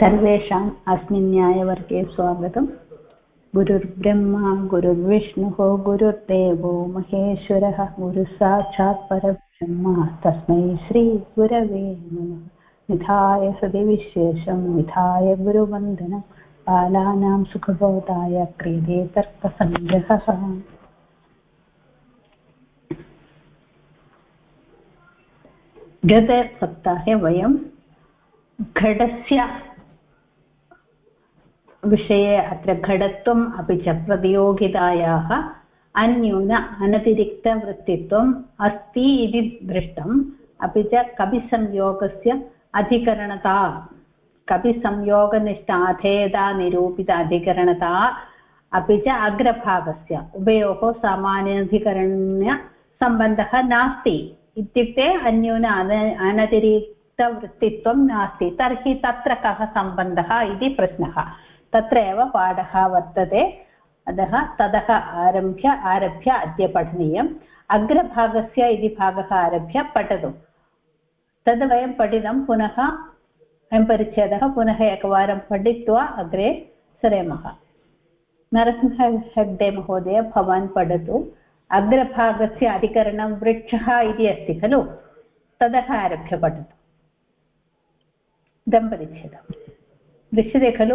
सर्वेषाम् अस्मिन् न्यायवर्गे स्वागतम्। गुरुर्ब्रह्मा गुरुर्विष्णुः गुरुर्देवो महेश्वरः गुरुसाक्षात् परब्रह्म तस्मै श्रीगुरवे नमः। निधाय सदिविशेषं निधाय गुरुवन्दनं बालानां सुखबोधाय क्रियते तर्कसङ्ग्रहः। गते सप्ताहे वयं घटस्य विषये अत्र घटत्वम् अपि च प्रतियोगितायाः अन्यून अनतिरिक्तवृत्तित्वम् अस्ति इति दृष्टम्। अपि च कपिसंयोगस्य अधिकरणता कपिसंयोगनिष्ठ अधेयता निरूपित अधिकरणता अपि च अग्रभागस्य उभयोः सामान्याधिकरण्यसम्बन्धः नास्ति इत्युक्ते अन्यून अनतिरिक्तवृत्तित्वं नास्ति। तर्हि तत्र कः सम्बन्धः इति प्रश्नः। तत्र एव पाठः वर्तते। अतः ततः आरभ्य अद्य पठनीयम्। अग्रभागस्य इति भागः आरभ्य पठतु। तद् वयं पठितं पुनः अयं परिच्छेदः पुनः एकवारं पठित्वा अग्रे सरेमः। नरसिंह हेग्डे महोदय भवान् पठतु। अग्रभागस्य अधिकरणं वृक्षः इति अस्ति खलु, ततः आरभ्य पठतु। इदं परिच्छेदं दृश्यते खलु?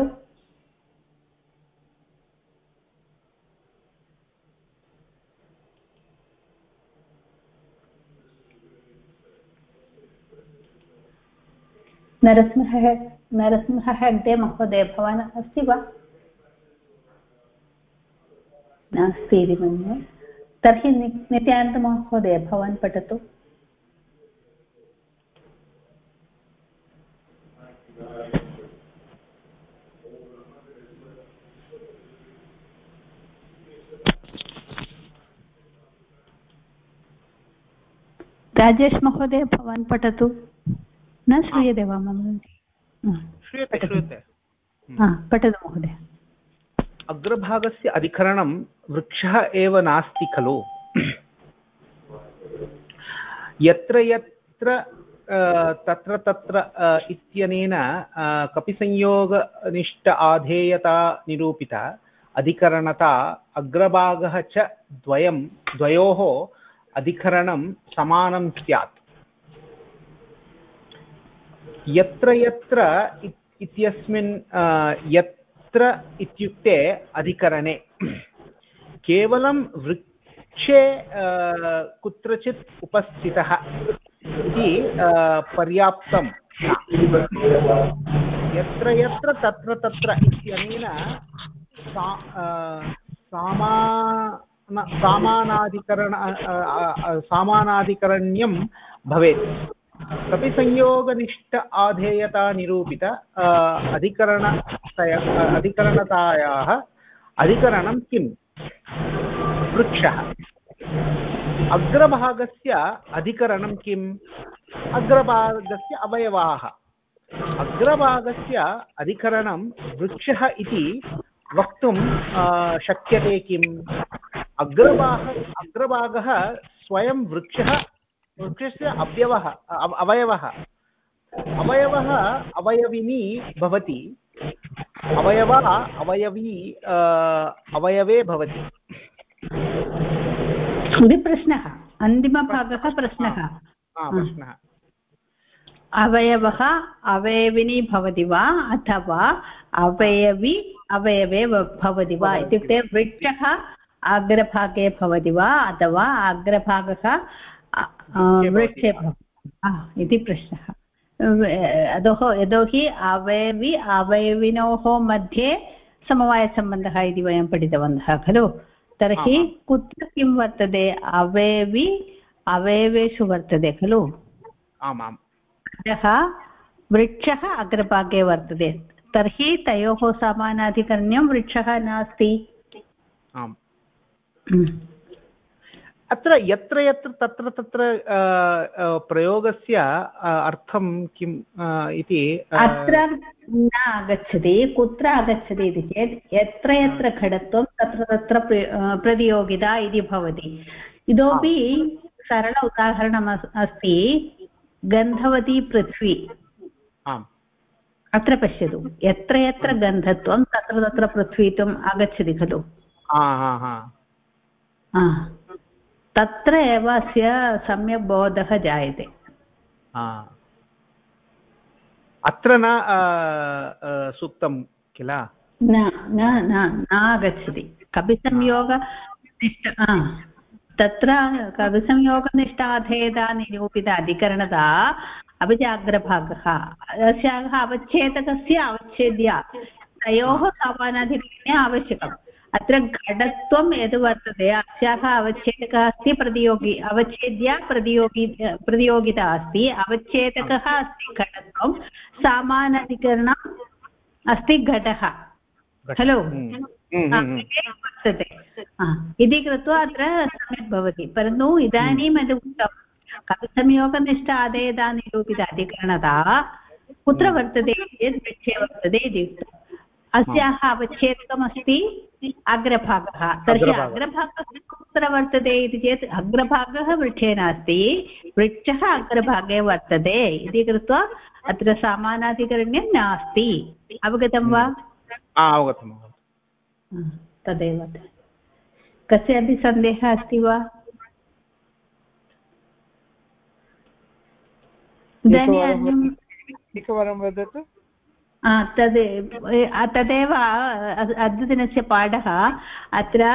नरसिंह हेग्डे महोदय भवान् अस्ति वा? नास्ति इति मन्ये। तर्हि नित्यानन्द महोदय भवान् पठतु। राजेश महोदय भवान् पठतु। न श्रूयते वा मम? श्रूयते श्रूयते। पठतु महोदय। अग्रभागस्य अधिकरणं वृक्षः एव नास्ति खलु। यत्र यत्र तत्र तत्र इत्यनेन कपिसंयोगनिष्ठ आधेयता निरूपिता अधिकरणता अग्रभागः च द्वयोः अधिकरणं समानं स्यात्। यत्र यत्र इत्यस्मिन् यत्र इत्युक्ते अधिकरणे केवलं वृक्षे कुत्रचित् उपस्थितः इति पर्याप्तं न। यत्र यत्र तत्र तत्र इत्यनेन सामानाधिकरण्यं भवेत्। कपिसंयोगनिष्ठ आधेयता निरूपित अधिकरणतायाः अधिकरणं किम्? वृक्षः। अग्रभागस्य अधिकरणं किम्? अग्रभागस्य अवयवाः। अग्रभागस्य अधिकरणं वृक्षः इति वक्तुं शक्यते किम्? अग्रभागः स्वयं वृक्षस्य अवयवः अवयविनी भवति। अवयवे भवति। इति प्रश्नः, अन्तिमभागः प्रश्नः। अवयवः अवयविनी भवति वा अथवा अवयवी अवयवे भवति वा? इत्युक्ते वृक्षः अग्रभागे भवति वा अथवा अग्रभागः वृक्षे भवति इति प्रश्नः। यतोहि अवयविनोः मध्ये समवायसम्बन्धः इति वयं पठितवन्तः खलु। तर्हि कुत्र किं वर्तते? अवयवेषु वर्तते खलु। आमाम्। अतः वृक्षः अग्रभागे वर्तते। तर्हि तयोः समानाधिकरण्यं वृक्षः नास्ति। आम्। अत्र यत्र यत्र तत्र तत्र प्रयोगस्य अर्थं किम् इति अत्र न आगच्छति। कुत्र आगच्छति इति चेत् यत्र यत्र घटत्वं तत्र तत्र प्रतियोगिता इति भवति। इतोपि सरल उदाहरणम् अस्ति गन्धवती पृथ्वी। अत्र पश्यतु यत्र यत्र गन्धत्वं तत्र तत्र पृथ्वीत्वम् आगच्छति खलु तत्र एव अस्य सम्यक् बोधः जायते अत्र न सूक्तं किल न न न आगच्छति कपिसंयोगनिष्ठ तत्र कविसंयोगनिष्ठाधेयता निरूपित अधिकरणता अपि च अग्रभागः अस्याः अवच्छेदकस्य अवच्छेद्य तयोः समानाधिकरणे आवश्यकम् अत्र घटत्वं यद् वर्तते अस्याः अवच्छेदकः अस्ति प्रतियोगी अवच्छेद्य प्रतियोगिता अस्ति अवच्छेदकः अस्ति घटत्वं समानाधिकरणम् अस्ति घटः खलु वर्तते इति कृत्वा अत्र सम्यक् भवति परन्तु इदानीं यद् उक्तं कविसंयोगनिष्ठ अधेयता निरूपित अधिकरणता कुत्र वर्तते चेत् वृक्षे वर्तते इति उक्तम् अस्याः अवच्छेदकमस्ति अग्रभागः तर्हि अग्रभागः कुत्र वर्तते इति चेत् अग्रभागः वृक्षे नास्ति वृक्षः अग्रभागे वर्तते इति कृत्वा अत्र समानाधिकरण्यं नास्ति अवगतं वा अवगतं तदेव कस्यापि सन्देहः अस्ति वा एकवारं वदतु तदेव अद्यतनस्य पाठः अत्र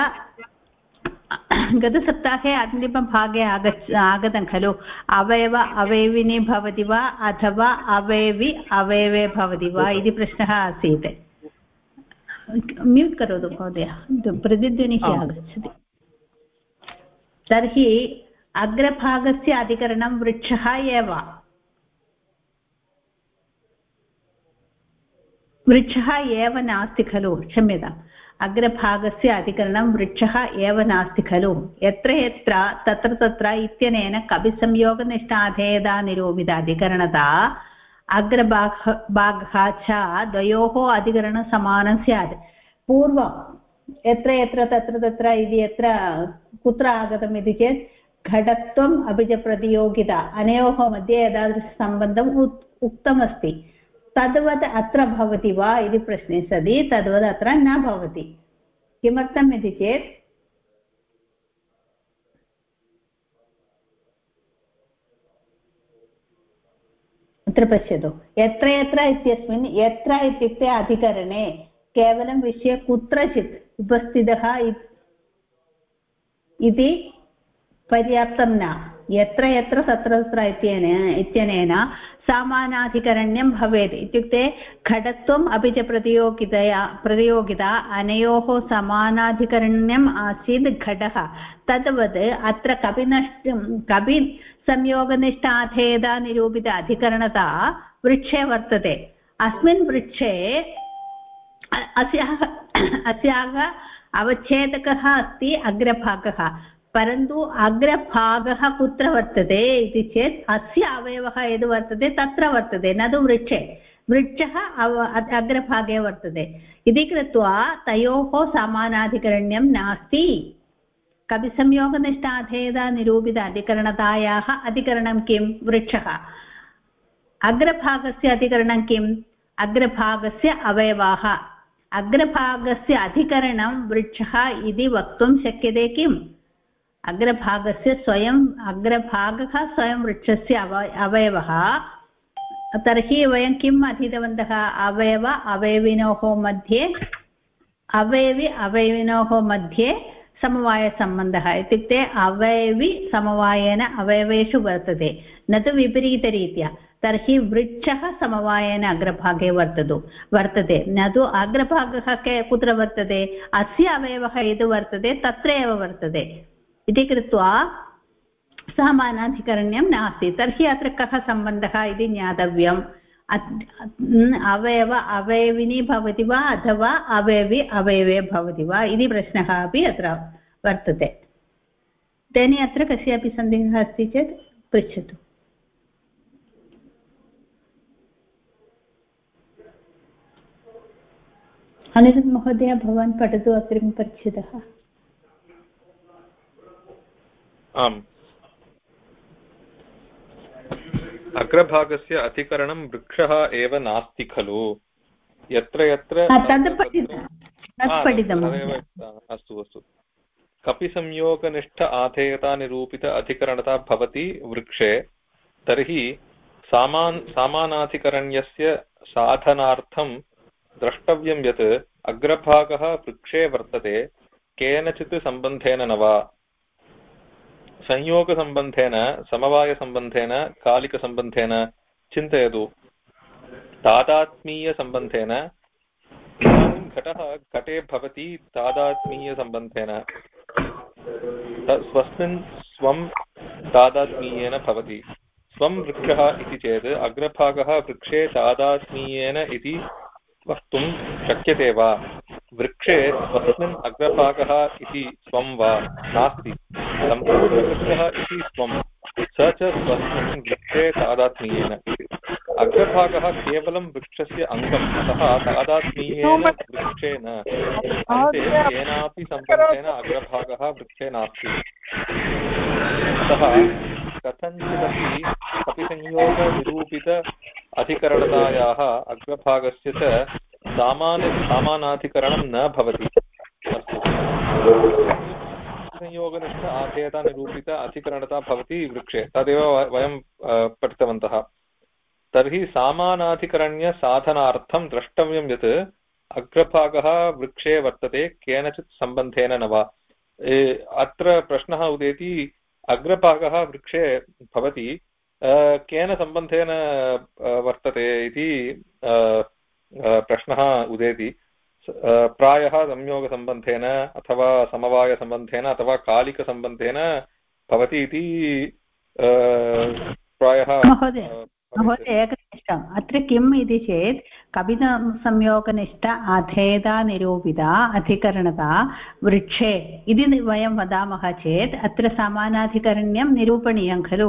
गतसप्ताहे अन्तिमभागे आगतं खलु अवयव अवयविनी भवति वा अथवा अवयवि अवयवे भवति वा इति प्रश्नः आसीत् म्यूट् करोतु महोदय प्रतिध्वनिः आगच्छति तर्हि अग्रभागस्य अधिकरणं वृक्षः एव वृक्षः एव नास्ति खलु क्षम्यताम् अग्रभागस्य अधिकरणं वृक्षः एव नास्ति खलु यत्र यत्र तत्र तत्र इत्यनेन कविसंयोगनिष्ठाधेयता निरूपित अधिकरणता अग्रभागः च द्वयोः अधिकरणं समानं स्यात् पूर्वं यत्र यत्र तत्र तत्र इति यत्र कुत्र आगतम् इति चेत् घटत्वम् अपि च प्रतियोगिता अनयोः मध्ये एतादृशसम्बन्धम् उक्तमस्ति तद्वत् अत्र भवति वा इति प्रश्ने सति तद्वत् अत्र न भवति किमर्थम् इति चेत् अत्र पश्यतु यत्र यत्र इत्यस्मिन् यत्र इत्युक्ते अधिकरणे केवलं विषये कुत्रचित् उपस्थितः इति पर्याप्तं न यत्र यत्र तत्र तत्र इत्यनेन समानाधिकरण्यं भवेत् इत्युक्ते घटत्वम् अपि च प्रतियोगिता अनयोः समानाधिकरण्यम् आसीत् घटः तद्वत् अत्र कपि संयोगनिष्ठाधेयता निरूपित अधिकरणता वृक्षे वर्तते अस्मिन् वृक्षे अस्याः अवच्छेदकः अस्ति अग्रभागः परन्तु अग्रभागः कुत्र वर्तते इति चेत् अस्य अवयवः यद् वर्तते तत्र वर्तते न तु वृक्षे वृक्षः अग्रभागे वर्तते इति कृत्वा तयोः समानाधिकरण्यं नास्ति कविसंयोगनिष्ठाधेयता निरूपित अधिकरणतायाः अधिकरणं किं वृक्षः अग्रभागस्य अधिकरणं किम् अग्रभागस्य अवयवाः अग्रभागस्य अधिकरणं वृक्षः इति वक्तुं शक्यते किम् अग्रभागस्य अग्रभागः स्वयं वृक्षस्य अवयवः तर्हि वयं किम् अधीतवन्तः अवयव अवयविनोः मध्ये अवयवि अवयविनोः मध्ये समवायसम्बन्धः इत्युक्ते अवयवि समवायेन अवयवेषु वर्तते न तु विपरीतरीत्या तर्हि वृक्षः समवायेन अग्रभागे वर्तते न तु अग्रभागः कुत्र वर्तते अस्य अवयवः यद् वर्तते तत्र एव वर्तते इति कृत्वा समानाधिकरण्यं नास्ति तर्हि अत्र कः सम्बन्धः इति ज्ञातव्यम् अवयव अवयविनी भवति वा अथवा अवयवि अवयवे भवति वा इति प्रश्नः अपि अत्र वर्तते तेन अत्र कस्यापि सन्देहः अस्ति चेत् पृच्छतु अनिरुद्ध महोदय भवान् पठतु अग्रिमपरिच्छेदः आम् अग्रभागस्य अधिकरणं वृक्षः एव नास्ति खलु यत्र यत्र अस्तु अस्तु कपिसंयोगनिष्ठ आधेयतानिरूपित अधिकरणता भवति वृक्षे तर्हि सामानाधिकरण्यस्य साधनार्थं द्रष्टव्यं यत् अग्रभागः वृक्षे वर्तते केनचित् सम्बन्धेन न वा संयोगसम्बन्धेन समवायसम्बन्धेन कालिकसम्बन्धेन चिन्तयतु तादात्मीयसम्बन्धेन इदानीं घटः घटे भवति तादात्मीयसम्बन्धेन स्वस्मिन् स्वं तादात्मीयेन भवति स्वं वृक्षः इति चेत् अग्रभागः वृक्षे तादात्मीयेन इति वक्तुं शक्यते वा वृक्षे स्वस्मिन् अग्रभागः इति स्वं वा नास्ति सम्पूर्णवृक्षः इति स्वं स च स्वस्मिन् वृक्षे तादात्मीयेन अग्रभागः केवलं वृक्षस्य अङ्गम् अतः तादात्मीयेन वृक्षेण अन्ते केनापि सम्बन्धेन अग्रभागः वृक्षे नास्ति अतः कथञ्चिदपि कपिसंयोगनिरूपित अधिकरणतायाः अग्रभागस्य च सामानाधिकरणं न भवति अस्तु संयोगनिष्ठ आधेयतानिरूपित अधिकरणता भवति वृक्षे तदेव वयं पठितवन्तः तर्हि सामानाधिकरण्यसाधनार्थं द्रष्टव्यं यत् अग्रभागः वृक्षे वर्तते केनचित् सम्बन्धेन न वा अत्र प्रश्नः उदेति अग्रभागः वृक्षे भवति केन सम्बन्धेन वर्तते इति प्रश्नः उदेति प्रायः संयोगसम्बन्धेन अथवा समवायसम्बन्धेन अथवा कालिकसम्बन्धेन भवति इति प्रायः महोदय एकनिष्ठम् अत्र किम् इति चेत् कपिसंयोगनिष्ठ अधेयतानिरूपिता अधिकरणता वृक्षे इति वयं वदामः चेत् अत्र समानाधिकरण्यं निरूपणीयं खलु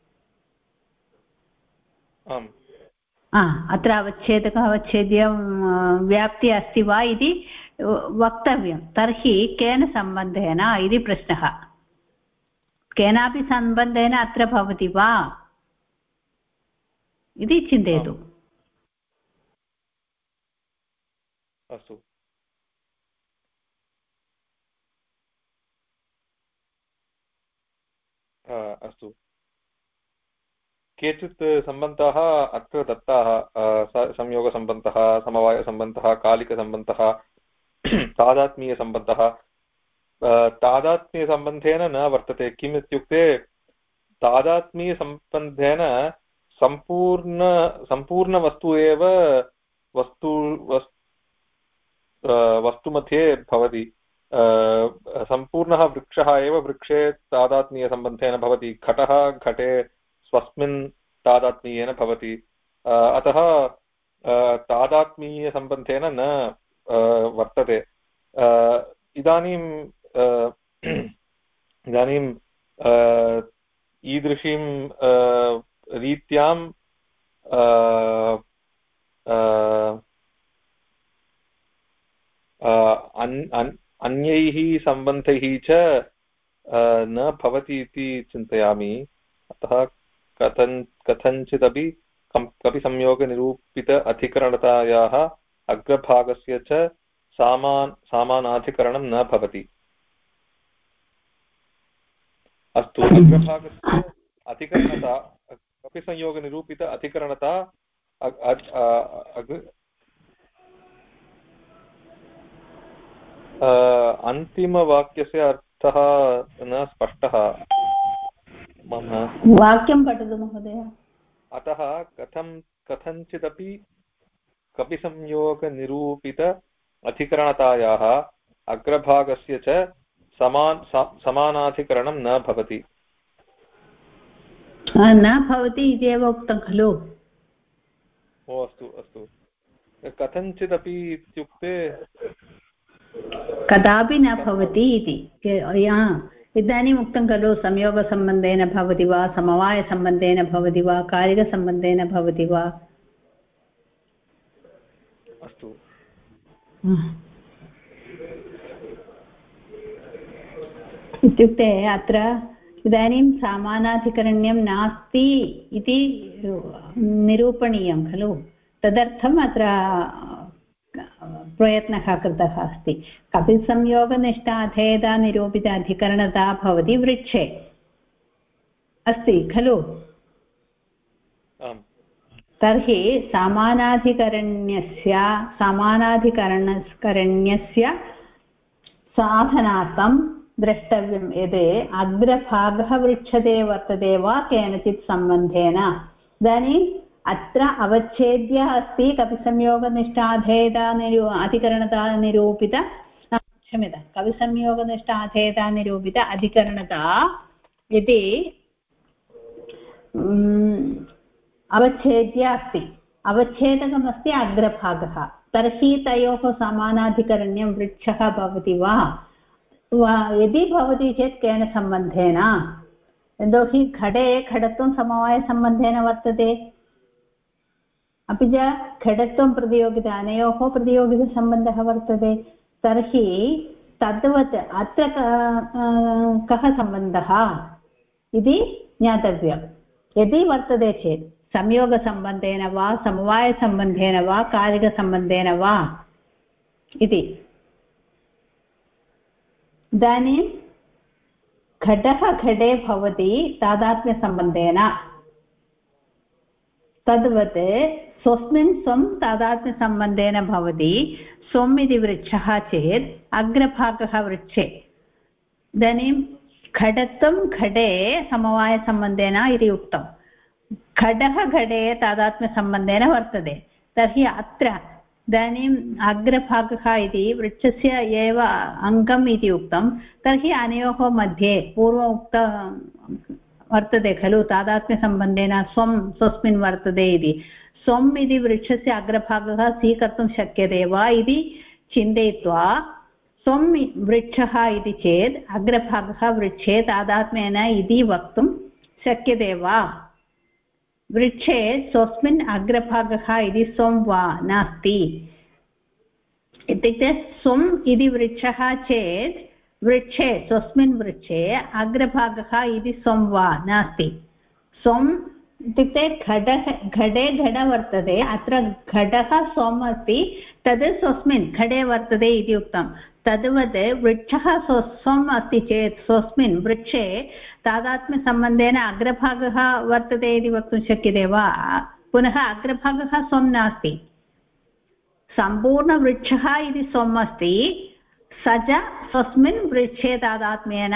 अत्र अवच्छेदकः अवच्छेद्यं व्याप्ति अस्ति वा इति वक्तव्यं तर्हि केन सम्बन्धेन इति प्रश्नः केनापि सम्बन्धेन अत्र भवति वा इति चिन्तयतु अस्तु अस्तु केचित् सम्बन्धाः अत्र दत्ताः संयोगसम्बन्धः समवायसम्बन्धः कालिकसम्बन्धः तादात्म्यसम्बन्धः तादात्म्यसम्बन्धेन न वर्तते किम् इत्युक्ते तादात्म्यसम्बन्धेन सम्पूर्णवस्तु एव वस्तुमध्ये भवति सम्पूर्णः वृक्षः एव वृक्षे तादात्म्यसम्बन्धेन भवति घटः घटे स्वस्मिन् तादात्म्येन भवति अतः तादात्म्यसम्बन्धेन न वर्तते इदानीं ईदृशीं रीत्यां अन्यैः सम्बन्धैः च न भवति इति चिन्तयामि अतः कथञ्चिदपि कपिसंयोगनिरूपित अधिकरणतायाः अग्रभागस्य च सामानाधिकरणं न भवति अस्तु अग्रभागस्य अधिकरणता कपिसंयोगनिरूपित अधिकरणता अन्तिमवाक्यस्य अर्थः न स्पष्टः मम वाक्यं पठतु महोदय अतः कथञ्चिदपि कपिसंयोगनिरूपित अधिकरणतायाः अग्रभागस्य च समानाधिकरणं न भवति इति एव उक्तं खलु अस्तु अस्तु कथञ्चिदपि इत्युक्ते कदापि न भवति इति इदानीम् उक्तं खलु संयोगसम्बन्धेन भवति वा समवायसम्बन्धेन भवति वा कालिकसम्बन्धेन भवति वा अस्तु इत्युक्ते अत्र इदानीं समानाधिकरण्यं नास्ति इति निरूपणीयं खलु तदर्थम् अत्र प्रयत्नः कृतः अस्ति कपिसंयोगनिष्ठाधेयता निरूपित अधिकरणता भवति वृक्षे अस्ति खलु तर्हि समानाधिकरण्यस्य साधनार्थं द्रष्टव्यं यत् अग्रभागः वृक्षते वर्तते वा केनचित् सम्बन्धेन इदानीम् अत्र अवच्छेद्य अस्ति कविसंयोगनिष्ठाधेयता अधिकरणता निरूपित क्षम्यतां कविसंयोगनिष्ठाधेयता निरूपित अधिकरणता इति अवच्छेद्य अस्ति अवच्छेदकमस्ति अग्रभागः तर्हि तयोः समानाधिकरण्यं वृक्षः भवति वा यदि भवति चेत् केन सम्बन्धेन यतोहि घटे घटत्वं समवायसम्बन्धेन वर्तते अपि च घटत्वं प्रतियोगिता अनयोः प्रतियोगितसम्बन्धः वर्तते तर्हि तद्वत् अत्र कः सम्बन्धः इति ज्ञातव्यं यदि वर्तते चेत् संयोगसम्बन्धेन वा समवायसम्बन्धेन वा कालिकसम्बन्धेन वा इति इदानीं घटः घटे भवति तादात्म्यसम्बन्धेन तद्वत् स्वस्मिन् स्वं तादात्म्यसम्बन्धेन भवति स्वम् इति वृक्षः चेत् अग्रभागः वृक्षे इदानीं घटत्वं घटे समवायसम्बन्धेन इति उक्तं घटः घटे तादात्म्यसम्बन्धेन वर्तते तर्हि अत्र इदानीम् अग्रभागः इति वृक्षस्य एव अङ्गम् इति उक्तं तर्हि अनयोः मध्ये पूर्व उक्त वर्तते खलु तादात्म्यसम्बन्धेन स्वस्मिन् वर्तते इति स्वम् इति वृक्षस्य अग्रभागः स्वीकर्तुं शक्यते वा इति चिन्तयित्वा स्वं वृक्षः इति चेत् अग्रभागः वृक्षे तादात्म्येन इति वक्तुं शक्यते वा वृक्षे स्वस्मिन् अग्रभागः इति स्वं वा नास्ति इत्युक्ते स्वम् इति वृक्षः चेत् वृक्षे स्वस्मिन् वृक्षे अग्रभागः इति स्वं वा नास्ति स्वम् इत्युक्ते घटे घट वर्तते अत्र घटः स्वम् अस्ति तद् स्वस्मिन् घटे वर्तते इति उक्तं तद्वत् वृक्षः स्वम् अस्ति चेत् स्वस्मिन् वृक्षे तादात्म्यसम्बन्धेन अग्रभागः वर्तते इति वक्तुं शक्यते वा पुनः अग्रभागः स्वं नास्ति सम्पूर्णवृक्षः इति स्वम् अस्ति स च स्वस्मिन् वृक्षे तादात्म्येन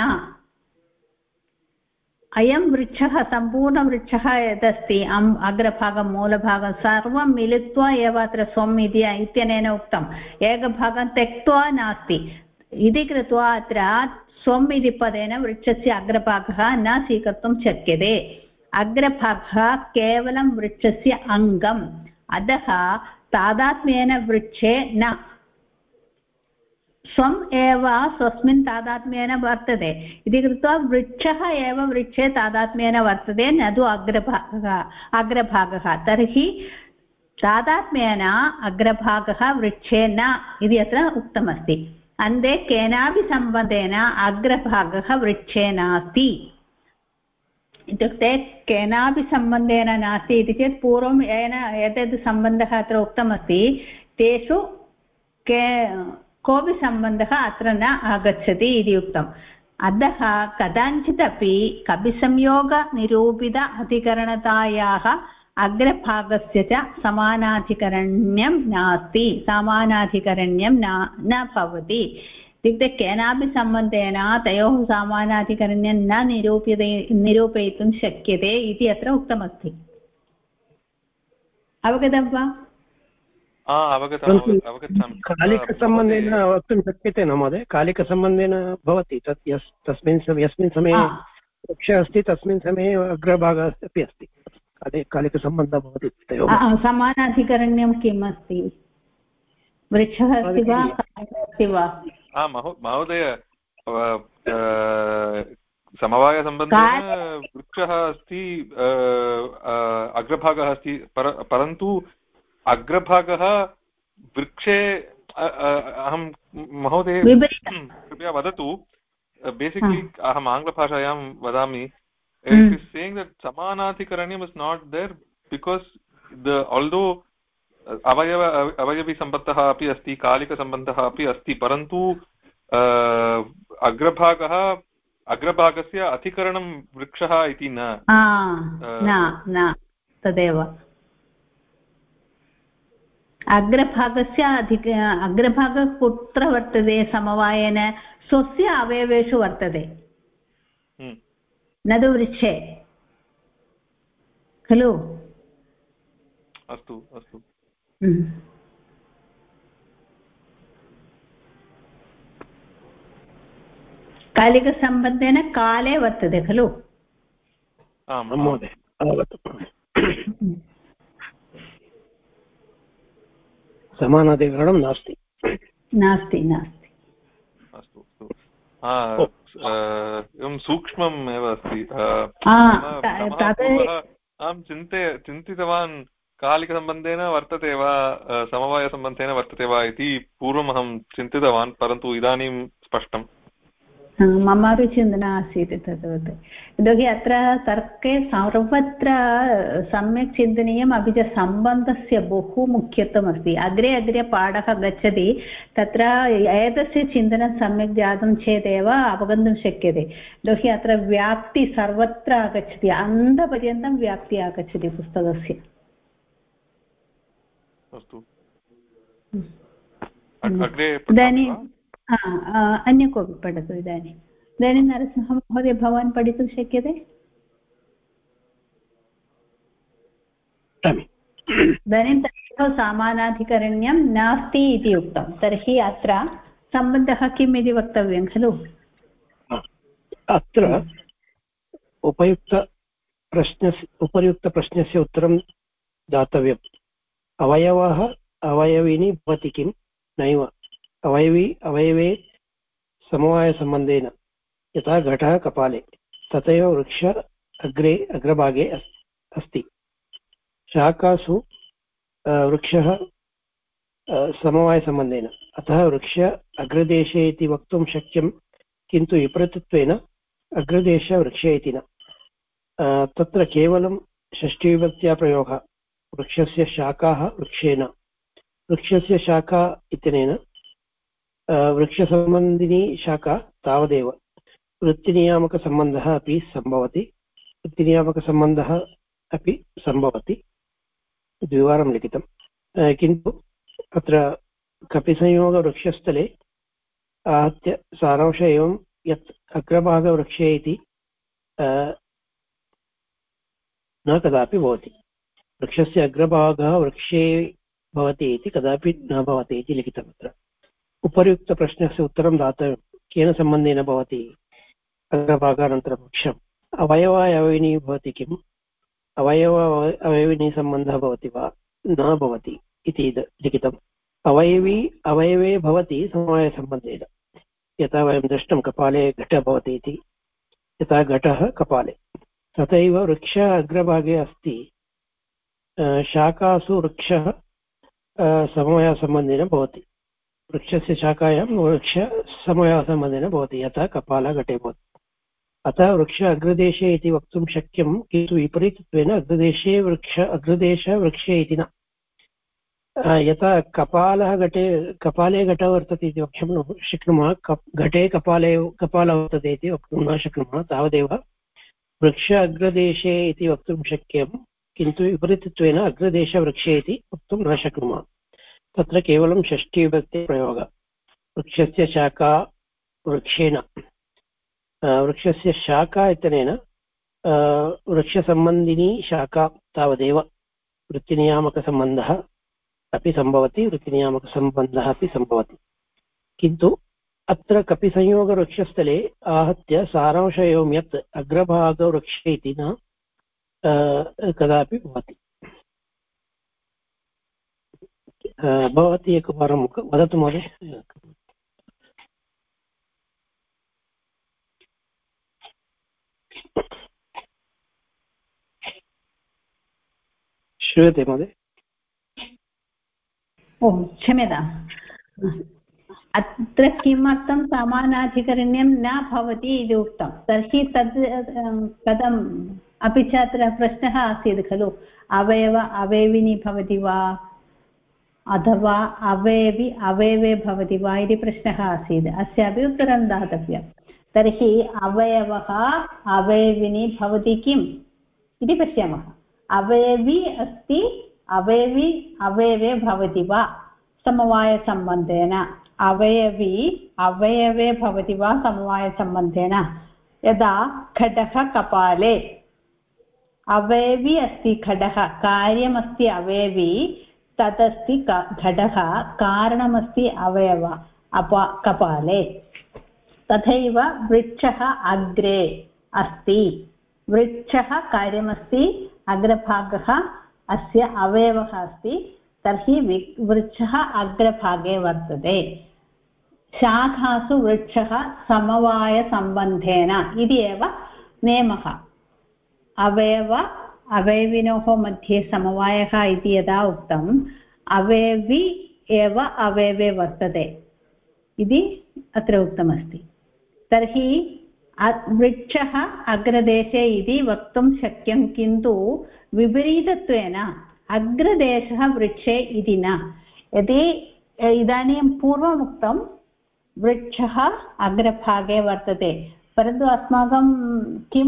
अयं वृक्षः सम्पूर्णवृक्षः यदस्ति अग्रभागं मूलभागं सर्वं मिलित्वा एव अत्र स्वम् इत्यनेन उक्तम् एकभागं त्यक्त्वा नास्ति इति कृत्वा अत्र स्वम् इति पदेन वृक्षस्य अग्रभागः न स्वीकर्तुं शक्यते अग्रभागः केवलं वृक्षस्य अङ्गम् अतः तादात्म्येन वृक्षे न स्वम् एव स्वस्मिन् तादात्म्येन वर्तते इति कृत्वा वृक्षः एव वृक्षे तादात्म्येन वर्तते न तु अग्रभागः तर्हि तादात्म्येन अग्रभागः वृक्षे न इति अत्र उक्तमस्ति अन्ते केनापि सम्बन्धेन अग्रभागः वृक्षे नास्ति इत्युक्ते केनापि सम्बन्धेन नास्ति इति चेत् पूर्वं येन एतद् सम्बन्धः अत्र उक्तमस्ति तेषु कोऽपि सम्बन्धः अत्र न आगच्छति इति उक्तम् अतः कदाचिदपि कविसंयोगनिरूपित अधिकरणतायाः अग्रभागस्य च समानाधिकरण्यं नास्ति समानाधिकरण्यं न भवति इत्युक्ते केनापि सम्बन्धेन तयोः समानाधिकरण्यं न निरूपयितुं शक्यते इति अत्र उक्तमस्ति अवगतं वा कालिकसम्बन्धेन वक्तुं शक्यते न महोदय कालिकसम्बन्धेन भवति तत् यस्मिन् समये वृक्षः अस्ति तस्मिन् समये अग्रभागः अपि अस्ति कालिकसम्बन्धः भवति तयोः समानाधिकरण्यं किम् अस्ति वृक्षः अस्ति वा अस्ति वा महोदय समवायसम्बन्धेन वृक्षः अस्ति अग्रभागः अस्ति परन्तु अग्रभागः वृक्षे अहं महोदय कृपया वदतु basically aham आङ्ग्लभाषायां वदामि, it is saying that samanadhikaranam is not there because although अवयवी सम्बन्धः अपि अस्ति, कालिकसम्बन्धः अपि अस्ति, परन्तु अग्रभागस्य अधिकरणं वृक्षः इति न तदेव अग्रभागः कुत्र वर्तते समवायेन स्वस्य अवयवेषु वर्तते न तु वृक्षे खलु। अस्तु अस्तु कालिकसम्बन्धेन काले वर्तते खलु। आम् महोदय समानाधिकरणं नास्ति नास्ति नास्ति। अस्तु एवं सूक्ष्मम् एव अस्ति। अहं चिन्तितवान् कालिकसम्बन्धेन वर्तते वा समवायसम्बन्धेन वर्तते वा इति पूर्वम् चिन्तितवान्, परन्तु इदानीं स्पष्टम्। ममापि चिन्तना आसीत् तद्वत्। यतोहि अत्र तर्के सर्वत्र सम्यक् चिन्तनीयम्, अपि च सम्बन्धस्य बहु मुख्यत्वम् अस्ति। अग्रे अग्रे पाठः गच्छति, तत्र एतस्य चिन्तनं सम्यक् जातं चेदेव अवगन्तुं शक्यते। यतोहि अत्र व्याप्ति सर्वत्र आगच्छति, अन्तपर्यन्तं व्याप्ति आगच्छति पुस्तकस्य। अस्तु इदानीं अन्य कोऽपि पठतु। इदानीं नरसिंहमहोदय भवान् पठितुं शक्यते? इदानीं तयोः समानाधिकरण्यं नास्ति इति उक्तं, तर्हि अत्र सम्बन्धः किम् इति वक्तव्यं खलु। अत्र उपर्युक्तप्रश्नस्य उत्तरं दातव्यम्। अवयवः अवयविनी भवति किं? नैव। अवयवी अवयवे समवायसम्बन्धेन, यथा घटः कपाले, तथैव वृक्ष अग्रभागे अस्ति। शाखासु वृक्षः समवायसम्बन्धेन, अतः वृक्ष अग्रदेशे इति वक्तुं शक्यं, किन्तु विपरीतत्वेन अग्रदेशे वृक्षे इति न। तत्र केवलं षष्ठीविभक्त्या प्रयोगः। वृक्षस्य शाखाः वृक्षेण, वृक्षस्य शाखा इत्यनेन वृक्षसम्बन्धिनी शाखा तावदेव। वृत्तिनियामकसम्बन्धः अपि सम्भवति, द्विवारं लिखितं। किन्तु अत्र कपिसंयोगवृक्षस्थले आहत्य सारांश एवं यत् अग्रभागवृक्षे इति न कदापि भवति। वृक्षस्य अग्रभागः वृक्षे भवति इति कदापि न भवति इति लिखितम्। अत्र उपर्युक्तप्रश्नस्य उत्तरं दातव्यं। केन सम्बन्धेन भवति अग्रभागानन्तरं वृक्षम्? अवयविनी भवति किम्? अवयविनी सम्बन्धः भवति वा? न भवति इति लिखितम्। अवयवी अवयवे भवति समवायसम्बन्धेन, यथा वयं दृष्टं कपाले घटः भवति इति, यथा घटः कपाले, तथैव वृक्षः अग्रभागे अस्ति। शाखासु वृक्षः समवायसम्बन्धेन भवति। वृक्षस्य शाखायां वृक्ष समवायसम्बन्धेन भवति, यथा कपालः घटे भवति। अतः वृक्ष अग्रदेशे इति वक्तुं शक्यं, किन्तु विपरीतत्वेन अग्रदेशे वृक्षे इति न। यथा कपाले घटः वर्तते इति वक्तुं शक्नुमः, घटे कपालः वर्तते इति वक्तुं न शक्नुमः। तावदेव वृक्ष अग्रदेशे इति वक्तुं शक्यं, किन्तु विपरीतत्वेन अग्रदेशवृक्षे इति वक्तुं न शक्नुमः। तत्र केवलं षष्ठीविभक्तिप्रयोगः। वृक्षस्य शाखा वृक्षेण, वृक्षस्य शाखा इत्यनेन वृक्षसम्बन्धिनी शाखा तावदेव। वृत्तिनियामकसम्बन्धः अपि सम्भवति, किन्तु अत्र कपिसंयोगवृक्षस्थले आहत्य सारांश एवं यत् अग्रभागवृक्षे इति न कदापि भवति। भवती एकवारं वदतु महोदय। श्रूयते महोदय? क्षम्यताम्। अत्र किमर्थं समानाधिकरण्यं न भवति इति उक्तं तर्हि तद् कथम् अपि च अत्र प्रश्नः आसीत् खलु अवयव अवयविनी भवति वा अथवा अवयवि अवयवे भवति वा इति प्रश्नः आसीत् अस्यापि उत्तरं दातव्यं तर्हि अवयवः अवयविनी भवति किम् इति पश्यामः अवयवी अस्ति अवयवी अवयवे भवति वा समवायसम्बन्धेन अवयवी अवयवे भवति वा समवायसम्बन्धेन यदा घटः कपाले अवयवी अस्ति घटः कार्यमस्ति अवयवी तदस्ति घटः कारणमस्ति अवयव कपाले तथैव वृक्षः अग्रे अस्ति वृक्षः कार्यमस्ति अग्रभागः अस्य अवयवः अस्ति तर्हि वृक्षः अग्रभागे वर्तते शाखासु वृक्षः समवायसम्बन्धेन इति एव नियमः अवयव अवयविनोः मध्ये समवायः इति यदा उक्तम् अवयवी एव अवयवे वर्तते इति अत्र उक्तमस्ति तर्हि वृक्षः अग्रदेशे इति वक्तुं शक्यं किन्तु विपरीतत्वेन अग्रदेशः वृक्षे इति न यदि इदानीं पूर्वम् उक्तं वृक्षः अग्रभागे वर्तते परन्तु अस्माकं किम्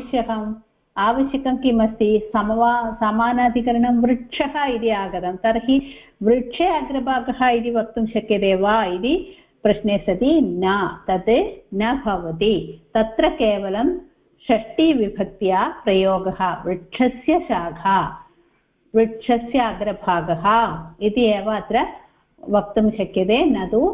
आवश्यकं किमस्ति समानाधिकरणं वृक्षः इति आगतं तर्हि वृक्षे अग्रभागः इति वक्तुं शक्यते वा इति प्रश्ने सति न तत् न भवति तत्र केवलं षष्ठीविभक्त्या प्रयोगः वृक्षस्य शाखा वृक्षस्य अग्रभागः इति एव अत्र वक्तुं शक्यते न तु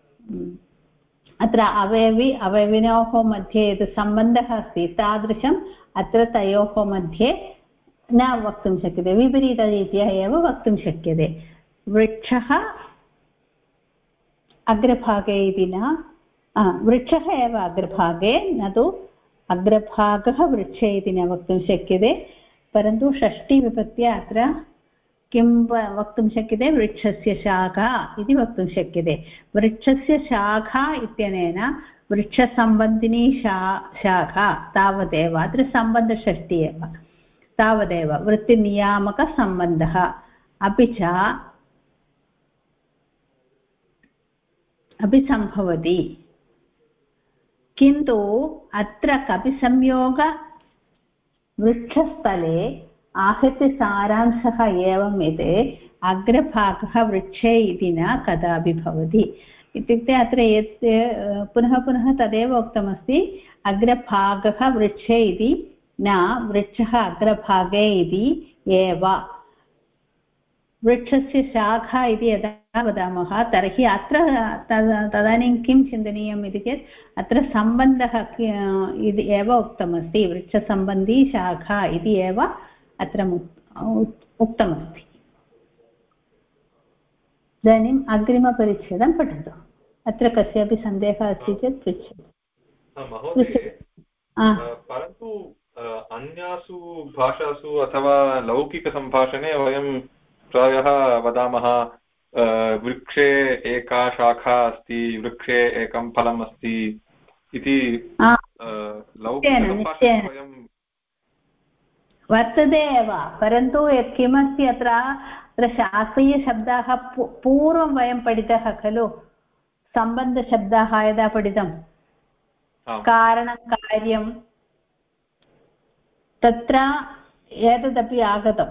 अत्र अवयवी अवयविनोः मध्ये यत् सम्बन्धः अस्ति तादृशम् अत्र तयोः मध्ये न वक्तुं शक्यते विपरीतरीत्या एव वक्तुं शक्यते वृक्षः अग्रभागे इति न वृक्षः एव अग्रभागे न तु अग्रभागः वृक्षे इति न वक्तुं शक्यते परन्तु षष्ठीविभक्त्या अत्र किं वक्तुं शक्यते वृक्षस्य शाखा इति वक्तुं शक्यते वृक्षस्य शाखा इत्यनेन वृक्षसम्बन्धिनी शाखा तावदेव अत्र सम्बन्धषष्ठी एव तावदेव वृत्तिनियामकसम्बन्धः अपि सम्भवति किन्तु अत्र कपिसंयोग वृक्षस्थले आहत्य सारांशः एवं यत् अग्रभागः वृक्षे इति न कदापि भवति इत्युक्ते अत्र यत् पुनः पुनः तदेव उक्तमस्ति अग्रभागः वृक्षे इति न वृक्षः अग्रभागे इति एव वृक्षस्य शाखा इति यदा वदामः तर्हि अत्र तदानीं किं चिन्तनीयम् इति चेत् अत्र सम्बन्धः इति एव उक्तमस्ति वृक्षसम्बन्धी शाखा इति एव अत्र उक्तमस्ति इदानीम् अग्रिमपरिच्छेदं पठतु अत्र कस्यापि सन्देहः अस्ति चेत् पृच्छतु परन्तु अन्यासु भाषासु अथवा लौकिकसम्भाषणे वयं प्रायः वदामः वृक्षे एका शाखा अस्ति वृक्षे एकं फलम् अस्ति इति लौकिकसम्भाषणे वयं वर्तते एव परन्तु यत् किमस्ति अत्र शास्त्रीयशब्दाः पूर्वं वयं पठितः खलु सम्बन्धशब्दाः यदा पठितं कारणं कार्यं तत्र एतदपि आगतम्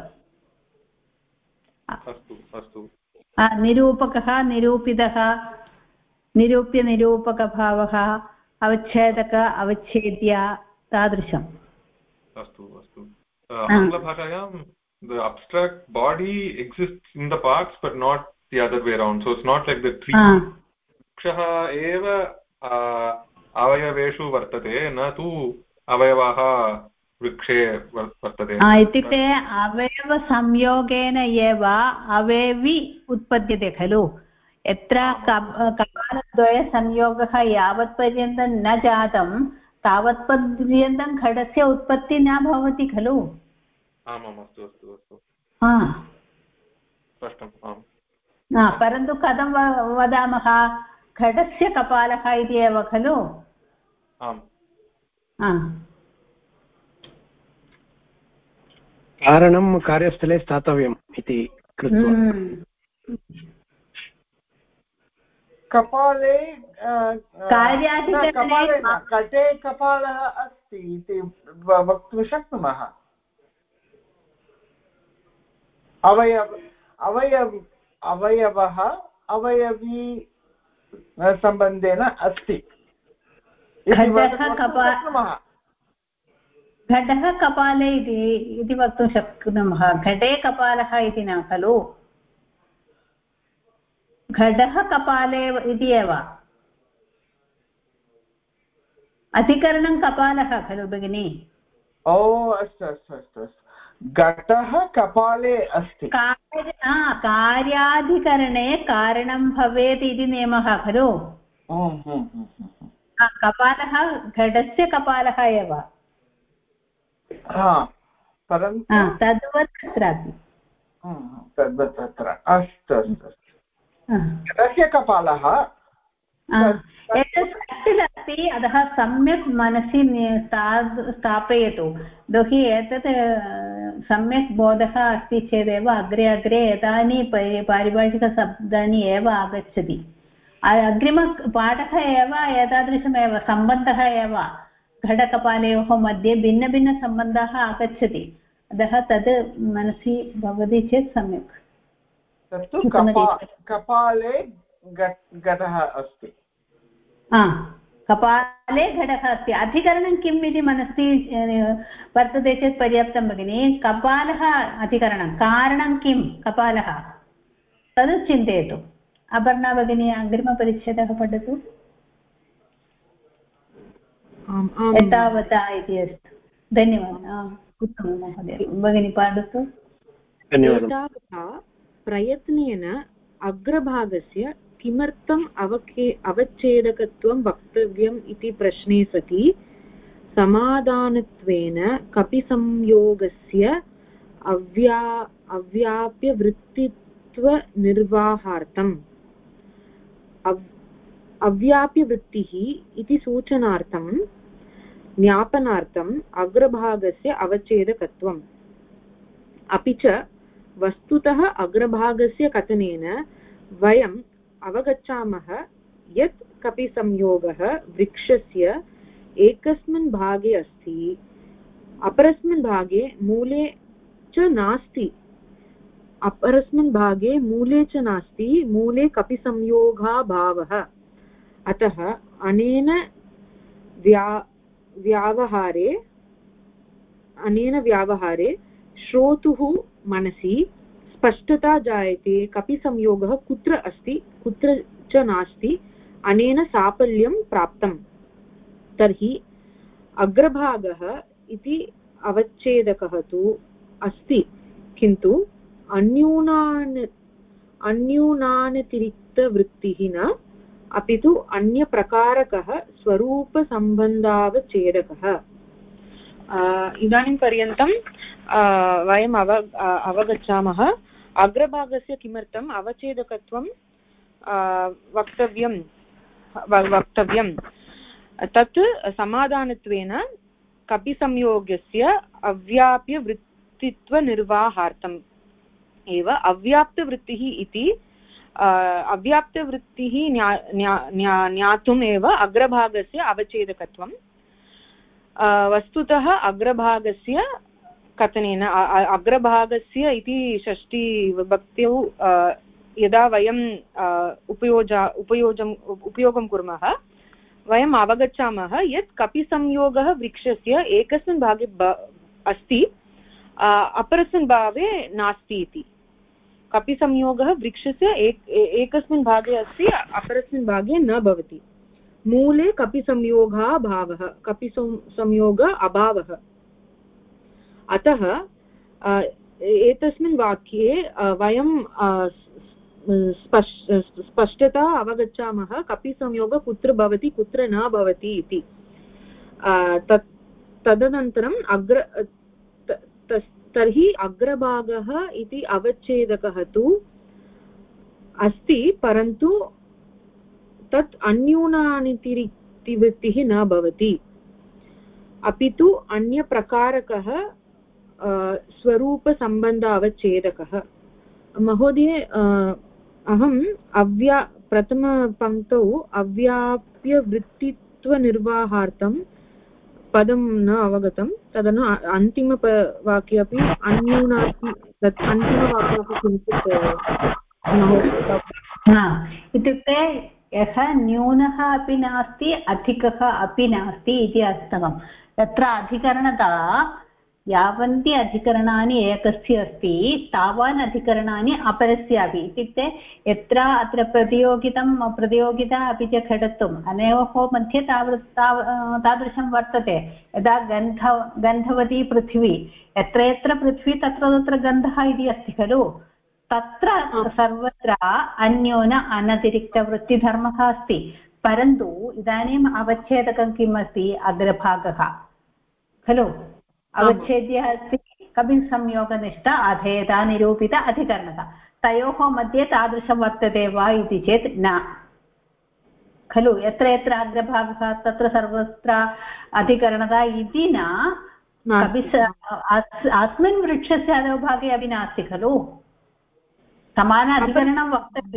अस्तु अस्तु निरूपकः निरूपितः निरूप्य निरूपकभावः अवच्छेदक अवच्छेद्य तादृशम् अस्तु अस्तु आङ्ग्लभाषायां the abstract body exists in the parts but not the other way around, so it's not like the tree वृक्षः एव अवयवेषु वर्तते न तु अवयवाः वृक्षे वर्तते इत्युक्ते अवयवसंयोगेन एव अवयवी उत्पद्यते खलु यत्र कपालद्वयसंयोगः यावत्पर्यन्तं न जातं तावत्पर्यन्तं घटस्य उत्पत्तिः न भवति खलु आमाम् अस्तु अस्तु अस्तु स्पष्टम् आम् परन्तु कथं वदामः घटस्य कपालः इति एव खलु? आम्। कारणं कार्यस्थले स्थातव्यम् इति कृत्वा कपाले कार्याधिकरणे घटे कपालः अस्ति इति वक्तुं शक्नुमः। अवयवः अवयवी सम्बन्धेन अस्ति। घटः कपाले इति वक्तुं शक्नुमः। घटे कपालः इति न खलु? घटः कपाले इति एव। अधिकरणं कपालः खलु भगिनि? ओ अस्तु अस्तु अस्तु अस्तु। घटः कपाले अस्ति। कार्याधिकरणे कारणं भवेत् इति नियमः खलु? कपालः घटस्य कपालः एव। परन्तु तद्वत् अत्रापि तद्वत् अत्र अस्तु अस्तु अस्तु। घटस्य कपालः एतत् स्पष्टम् अस्ति, अतः सम्यक् मनसि स्थापयतु। यतोहि एतत् सम्यक् बोधः अस्ति चेदेव अग्रे अग्रे एतानि पारिभाषिकशब्दानि एव आगच्छति। अग्रिमपाठः एव एतादृशमेव सम्बन्धः एव। घटकपालयोः मध्ये भिन्नभिन्नसम्बन्धाः आगच्छति, अतः तद् मनसि भवति चेत् सम्यक्। तत्तु कपाले घटः अस्ति। कपाले घटः अस्ति। अधिकरणं किम् इति मनसि वर्तते चेत् पर्याप्तं भगिनि। कपालः अधिकरणं, कारणं किं कपालः, तद् चिन्तयतु। अपर्णा भगिनी अग्रिमपरिच्छेदः पठतु। एतावता इति अस्ति। धन्यवादः। उत्तमं महोदय। भगिनी पठतु। एतावता प्रयत्नेन अग्रभागस्य किमर्थम् अवच्छेदकत्वं वक्तव्यम् इति प्रश्ने सति समाधानत्वेन कपिसंयोगस्य अव्याप्यवृत्तित्वनिर्वाहार्थम् अव्याप्यवृत्तिः इति सूचनार्थं ज्ञापनार्थम् अग्रभागस्य अवच्छेदकत्वम्। अपि च वस्तुतः अग्रभागस्य कथनेन वयम् अवगच्छामः यत् कपिसंयोगः वृक्षस्य एकस्मिन् भागे अस्ति, अपरस्मिन् भागे मूले च नास्ति। मूले कपिसंयोगाभावः। अतः अनेन व्यावहारे श्रोतुः मनसि स्पष्टता जायते कपिसंयोगः कुत्र अस्ति कुत्र च नास्ति। अनेन साफल्यं प्राप्तम्। तर्हि अग्रभागः इति अवच्छेदकः तु अस्ति, किन्तु अन्यूनातिरिक्तवृत्तिः न, अपि तु अन्यप्रकारकः स्वरूपसम्बन्धावच्छेदकः। इदानीं पर्यन्तं वयम् अवगच्छामः अग्रभागस्य किमर्थम् अवच्छेदकत्वं वक्तव्यं। तत् समाधानत्वेन कपिसंयोगस्य अव्याप्यवृत्तित्वनिर्वाहार्थम् एव। अव्याप्तवृत्तिः इति अव्याप्तवृत्तिः ज्ञातुम् एव अग्रभागस्य अवच्छेदकत्वं। वस्तुतः अग्रभागस्य कथनेन अग्रभागस्य इति षष्ठी विभक्त्यौ यदा वयं उपयोगं कुर्मः वयम् अवगच्छामः यत् कपिसंयोगः वृक्षस्य एकस्मिन् भागे अस्ति, अपरस्मिन् भागे नास्ति इति। कपिसंयोगः वृक्षस्य एकस्मिन् भागे अस्ति, अपरस्मिन् भागे न भवति। मूले कपिसंयोगाभावः, कपिसंयोग अभावः। अतः एतस्मिन् वाक्ये वयं स्पष्टता अवगच्छामः कपिसंयोगः कुत्र भवति कुत्र न भवति इति। तदनन्तरं तर्हि अग्रभागः इति अवच्छेदकः तु अस्ति, परन्तु तत् अन्यूनातिरिक्तिवृत्तिः न भवति अपि तु अन्यप्रकारकः स्वरूपसम्बन्ध अवच्छेदकः। महोदय अहम् प्रथमपङ्क्तौ अव्याप्यवृत्तित्वनिर्वाहार्थं पदं न अवगतं, तदनु अन्तिमवाक्ये अपि अन्तिमवाक्ये किञ्चित् इत्युक्ते यः न्यूनः अपि नास्ति अधिकः अपि नास्ति इति अर्थं। तत्र अधिकरणता यावन्ति अधिकरणानि एकस्य अस्ति तावान् अधिकरणानि अपरस्यापि। इत्युक्ते यत्र अत्र प्रतियोगिता अपि च घटत्वम् अनयोः मध्ये तादृशं वर्तते। यदा गन्धवती पृथिवी, यत्र यत्र पृथ्वी तत्र तत्र गन्धः इति अस्ति खलु, तत्र सर्वत्र अन्योन अनतिरिक्तवृत्तिधर्मः अस्ति। परन्तु इदानीम् अवच्छेदकं किम् अस्ति? अग्रभागः खलु। अवच्छेद्यः अस्ति कपिसंयोगनिष्ठ अधेयता निरूपित अधिकरणता। तयोः मध्ये तादृशं वर्तते वा इति चेत् न खलु। यत्र यत्र अग्रभागः तत्र सर्वत्र अधिकरणता इति न। अस्मिन् वृक्षस्य अधोभागे अपि नास्ति खलु। समानाधिकरणं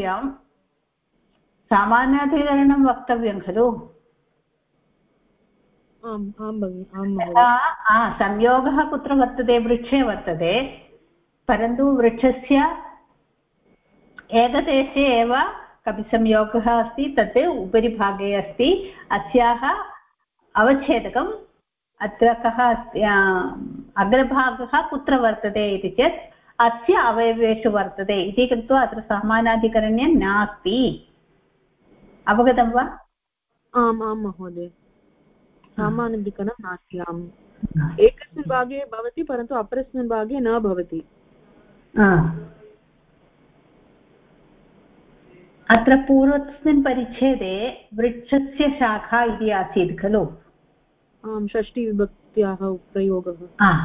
वक्तव्यं खलु। संयोगः कुत्र वर्तते? वृक्षे वर्तते। परन्तु वृक्षस्य एकदेशे एव कपिसंयोगः अस्ति, तत् उपरि भागे अस्ति। अस्याः अवच्छेदकम् अत्र कः अस्ति? अग्रभागः कुत्र वर्तते इति चेत् अस्य अवयवेषु वर्तते इति कृत्वा अत्र समानाधिकरण्यं नास्ति। अवगतं वा? आम् आं महोदय, सामानाधिकरणं नास्ति। आम्, एकस्मिन् भागे भवति परन्तु अपरस्मिन् भागे न भवति। अत्र पूर्वस्मिन् परिच्छेदे वृक्षस्य शाखा इति आसीत् खलु। आम्, षष्ठीविभक्त्याः प्रयोगः।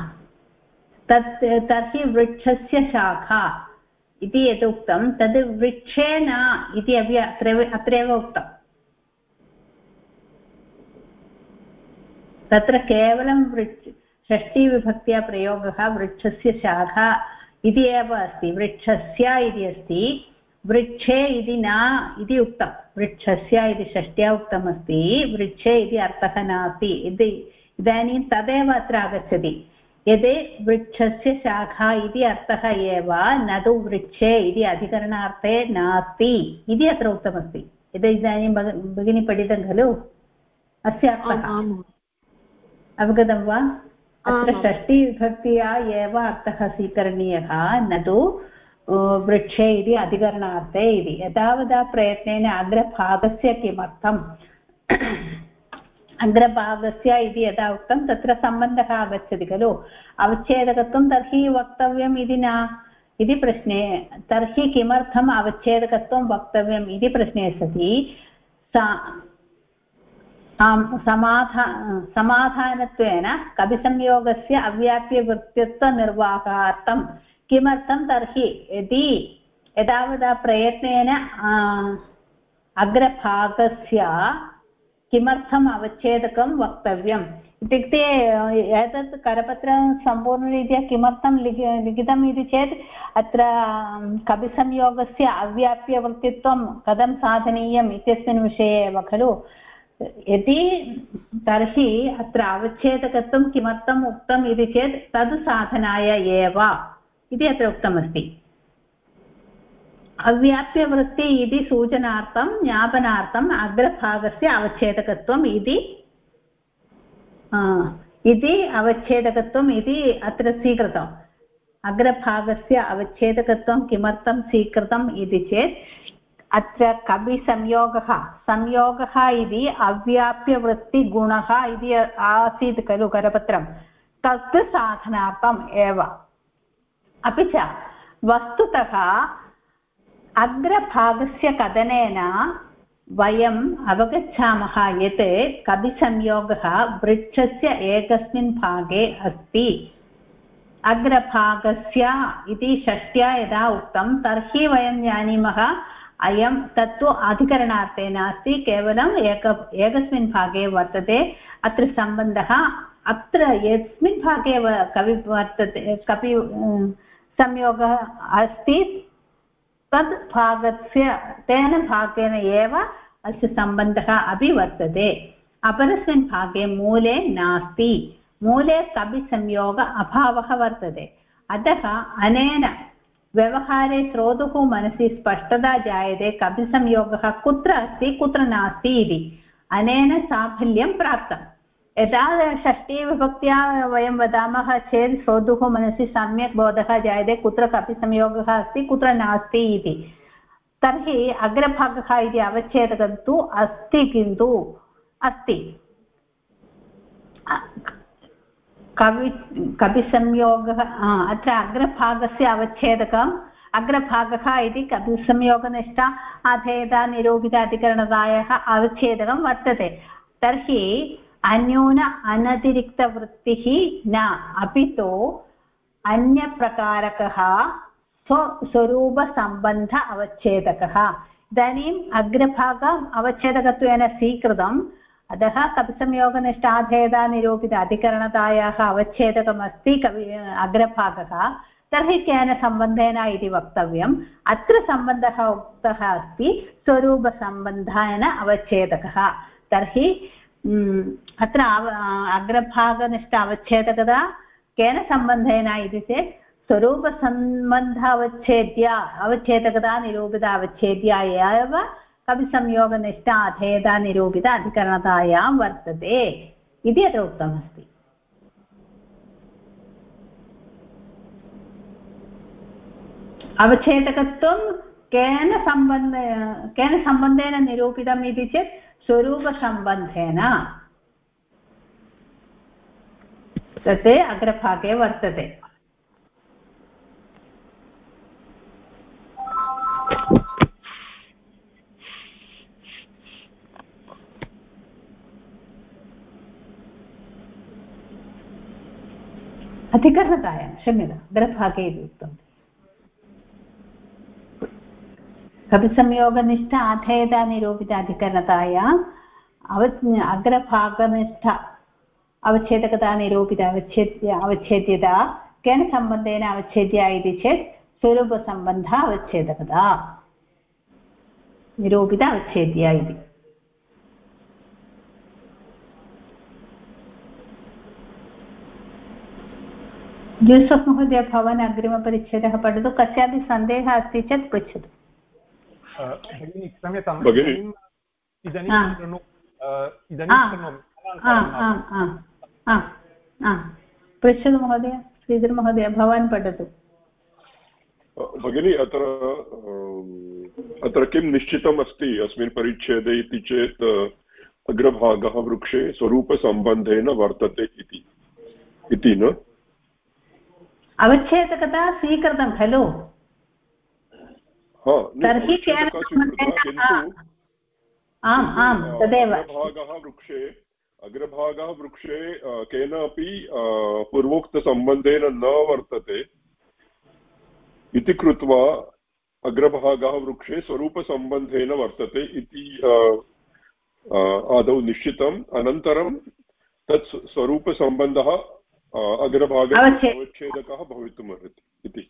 तर्हि वृक्षस्य शाखा इति यत् उक्तं तद् वृक्षेण इति अपि अत्रैव उक्तम्। तत्र केवलं षष्ठीविभक्त्या प्रयोगः वृक्षस्य शाखा इति एव अस्ति। वृक्षस्य इति अस्ति, वृक्षे इति न इति उक्तं। वृक्षस्य इति षष्ट्या उक्तमस्ति, वृक्षे इति अर्थः नास्ति इति इदानीं तदेव अत्र आगच्छति। यद् वृक्षस्य शाखा इति अर्थः एव, न तु वृक्षे इति अधिकरणार्थे नास्ति इति अत्र उक्तमस्ति। यद् इदानीं भगिनी पठितं खलु, अस्य अर्थः अवगतं वा? अत्र षष्ठीविभक्त्या एव अर्थः स्वीकरणीयः, न तु वृक्षे इति अधिकरणार्थे इति। एतावता प्रयत्नेन अग्रभागस्य किमर्थम् अग्रभागस्य इति यदा उक्तं तत्र सम्बन्धः आगच्छति खलु। अवच्छेदकत्वं तर्हि वक्तव्यम् इति न इति प्रश्ने, तर्हि किमर्थम् अवच्छेदकत्वं वक्तव्यम् इति प्रश्ने सति समाधानत्वेन कविसंयोगस्य अव्याप्यवृत्तित्वनिर्वाहार्थं किमर्थं तर्हि यदि एतावता प्रयत्नेन अग्रभागस्य किमर्थम् अवच्छेदकं वक्तव्यम् इत्युक्ते एतत् करपत्रं सम्पूर्णरीत्या किमर्थं लिखितम् इति चेत् अत्र कविसंयोगस्य अव्याप्यवृत्तित्वं कथं साधनीयम् इत्यस्मिन् विषये एव खलु। यदि तर्हि अत्र अवच्छेदकत्वं किमर्थम् उक्तम् इति चेत् तद् साधनाय एव इति अत्र उक्तमस्ति। अव्याप्यवृत्ति इति सूचनार्थं ज्ञापनार्थम् अग्रभागस्य अवच्छेदकत्वम् इति अवच्छेदकत्वम् इति अत्र स्वीकृतम्। अग्रभागस्य अवच्छेदकत्वं किमर्थं स्वीकृतम् इति चेत् अत्र कविसंयोगः इति अव्याप्यवृत्तिगुणः इति आसीत् खलु करपत्रं, तत् साधनार्थम् एव। अपि च वस्तुतः अग्रभागस्य कथनेन वयम् अवगच्छामः यत् कविसंयोगः वृक्षस्य एकस्मिन् भागे अस्ति। अग्रभागस्य इति षष्ट्या यदा उक्तं तर्हि वयं जानीमः अयं तत्तु अधिकरणार्थे नास्ति, केवलम् एकस्मिन् भागे वर्तते। अत्र सम्बन्धः अत्र यस्मिन् भागे कवि वर्तते, कपि संयोगः अस्ति, तद् भागस्य तेन भागेन एव अस्य सम्बन्धः अपि वर्तते। अपरस्मिन् भागे मूले नास्ति, मूले कविसंयोग अभावः वर्तते। अतः अनेन व्यवहारे श्रोतुः मनसि स्पष्टता जायते कविसंयोगः कुत्र अस्ति कुत्र नास्ति इति। अनेन साफल्यं प्राप्तम्। यदा षष्ठीविभक्त्या वयं वदामः चेत् श्रोतुः मनसि सम्यक् बोधः जायते कुत्र कविसंयोगः अस्ति कुत्र नास्ति इति। तर्हि अग्रभागः इति अवच्छेदकं तु अस्ति, किन्तु अस्ति कविसंयोगः। अत्र अग्रभागस्य अवच्छेदकम् अग्रभागः इति कविसंयोगनिष्ठ अधेयता निरूपित अधिकरणतायाः अवच्छेदकं वर्तते। तर्हि अन्यून अनतिरिक्तवृत्तिः न, अपि तु अन्यप्रकारकः स्वरूपसम्बन्ध अवच्छेदकः। इदानीम् अग्रभागम् अवच्छेदकत्वेन स्वीकृतम्, अतः कविसंयोगनिष्ठाधेयता निरूपित अधिकरणतायाः अवच्छेदकमस्ति अग्रभागः। तर्हि केन सम्बन्धेन इति वक्तव्यम्। अत्र सम्बन्धः उक्तः अस्ति स्वरूपसम्बन्धेन अवच्छेदकः। तर्हि अत्र अग्रभागनिष्ठ अवच्छेदकता केन सम्बन्धेन इति चेत् स्वरूपसम्बन्ध अवच्छेदकता निरूपित अवच्छेद्या एव कविसंयोगनिष्ठ अधेयता निरूपित अधिकरणतायां वर्तते इति अत्र उक्तमस्ति। अवच्छेदकत्वं केन सम्बन्धेन निरूपितम् इति चेत् स्वरूपसम्बन्धेन। तत् अग्रभागे वर्तते। अधिकरणतायां क्षम्यताम्, अग्रभागे इति उक्तम्। कविसंयोगनिष्ठ अधेयता निरूपित अधिकरणतायाम् अग्रभागनिष्ठ अवच्छेदकता निरूपित अवच्छेद्यता केन सम्बन्धेन अवच्छेद्या इति चेत् स्वरूपसम्बन्ध अवच्छेदकता निरूपित अवच्छेद्या इति। जोसेफ् महोदय, भवान् अग्रिमपरिच्छेदः पठतु। कस्यापि सन्देहः अस्ति चेत् पृच्छतु। क्षम्यतां पृच्छतु महोदय। श्रीधर महोदय, भवान् पठतु। भगिनी, अत्र किं निश्चितम् अस्ति अस्मिन् परिच्छेदे इति चेत् अग्रभागः वृक्षे स्वरूपसम्बन्धेन वर्तते इति न? अवच्छेदकता स्वीकृतं खलु? तर्हि तदेव अग्रभागः वृक्षे केनापि पूर्वोक्तसम्बन्धेन न वर्तते इति कृत्वा अग्रभागः वृक्षे स्वरूपसम्बन्धेन वर्तते इति आदौ निश्चितम्। अनन्तरं तत् स्वरूपसम्बन्धः अग्रभागे अवच्छेदकः भवितुमर्हति इति।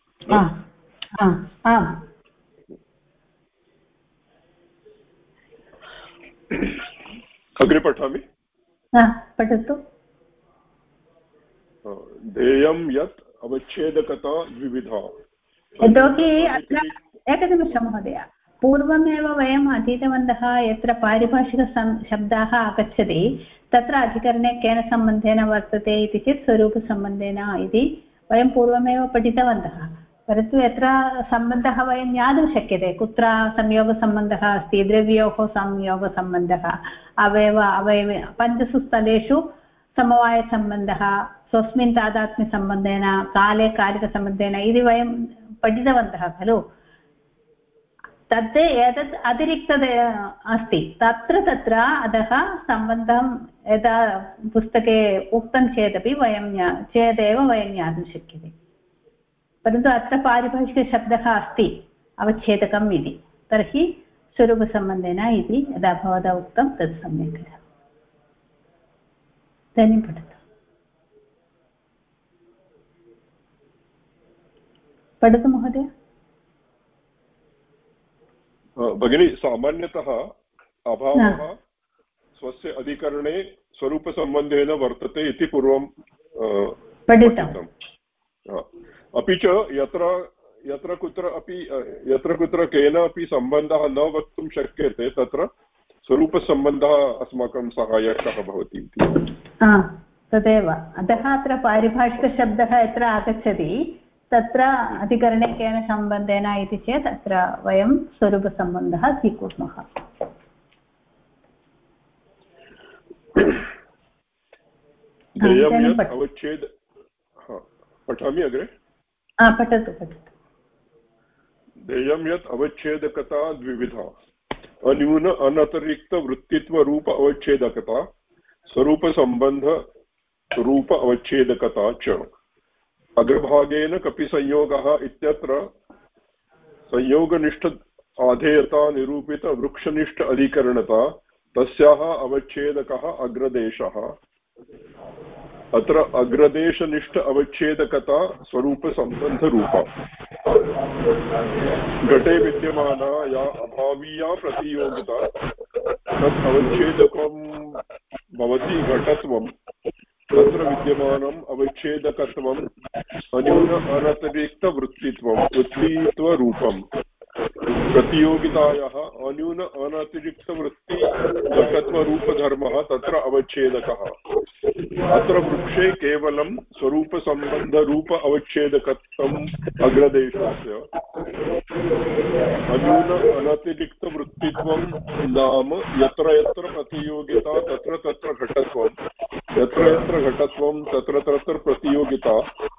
अग्रे पठामि। पठतु। ध्येयं यत् अवच्छेदकता द्विविधा। यतोहि अत्र एकनिमिषं महोदय, पूर्वमेव वयम् अधीतवन्तः यत्र पारिभाषिकशब्दाः आगच्छति तत्र अधिकरणे केन सम्बन्धेन वर्तते इति चेत् स्वरूपसम्बन्धेन इति वयं पूर्वमेव पठितवन्तः। परन्तु यत्र सम्बन्धः वयं ज्ञातुं शक्यते, कुत्र संयोगसम्बन्धः अस्ति, द्रव्योः संयोगसम्बन्धः, अवयवे पञ्चसु स्थलेषु समवायसम्बन्धः, स्वस्मिन् तादात्म्यसम्बन्धेन, काले कालिकसम्बन्धेन इति वयं पठितवन्तः खलु। तत् एतत् अतिरिक्ततया अस्ति तत्र अतः सम्बन्धं यदा पुस्तके उक्तं चेदपि चेदेव वयं ज्ञातुं शक्यते। परन्तु अत्र पारिभाषिकशब्दः अस्ति अवच्छेदकम् इति, तर्हि स्वरूपसम्बन्धेन इति यदा भवता उक्तं तत् सम्यक् इदानीं पठतु महोदय। भगिनी सामान्यतः अभावः स्वस्य अधिकरणे स्वरूपसम्बन्धेन वर्तते इति पूर्वं पठितम्। अपि च यत्र कुत्र केनापि सम्बन्धः न वक्तुं शक्यते तत्र स्वरूपसम्बन्धः अस्माकं सहायकः भवति इति। तदेव अतः अत्र पारिभाषिकशब्दः यत्र आगच्छति तत्र अधिकरणे केन सम्बन्धेन इति चेत् अत्र वयं स्वरूपसम्बन्धः स्वीकुर्मः। पठामि अग्रे। पठतु। देयं यत् अवच्छेदकता द्विविधा अन्यून अनतिरिक्तवृत्तित्वरूप अवच्छेदकता स्वरूपसम्बन्ध रूप अवच्छेदकता च। अग्रभागेन कपि संयोगः इत्यत्र संयोगनिष्ठ आधेयता निरूपित वृक्षनिष्ठ अधिकरणता तस्याः अवच्छेदकः अग्रदेशः। अत्र अग्रदेशनिष्ठ अवच्छेदकता स्वरूपसम्बन्धरूपा। घटे विद्यमाना या अभावीया प्रतियोगिता तत् अवच्छेदकं भवति घटत्वं। तत्र विद्यमानम् अवच्छेदकत्वम् अन्यून अनतिरिक्तवृत्तित्वरूपम्। प्रतियोगितायाः अन्यून अनतिरिक्तवृत्ति घटत्वरूपधर्मः तत्र अवच्छेदकः। अत्र वृक्षे केवलं स्वरूपसम्बन्धरूप अवच्छेदकत्वम् अग्रदेशस्य। अन्यून अनतिरिक्तवृत्तित्वं नाम यत्र यत्र प्रतियोगिता तत्र तत्र घटत्वं, यत्र यत्र घटत्वं तत्र तत्र प्रतियोगिता,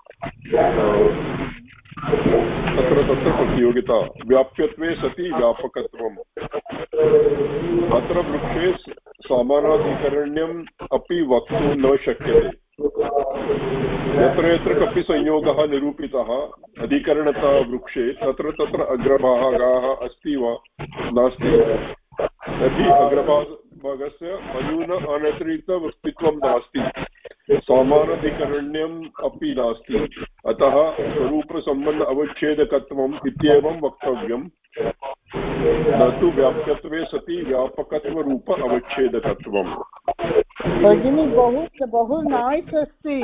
तत्र तत्र प्रतियोगिता, व्याप्यत्वे सति व्यापकत्वम्। अत्र वृक्षे समानाधिकरण्यम् अपि वक्तुं न शक्यते। यत्र यत्र कपि संयोगः निरूपितः अधिकरणता वृक्षे तत्र तत्र अग्रभागः अस्ति वा नास्ति तर्हि अग्रभागस्य अन्यून अनतिरिक्तवृत्तित्वं नास्ति, समानाधिकरण्यम् अपि नास्ति। अतः स्वरूपसम्बन्ध अवच्छेदकत्वम् इत्येवं वक्तव्यम्, न तु व्याप्यत्वे सति व्यापकत्वरूप अवच्छेदकत्वम्। भगिनी बहु नाइस् अस्ति,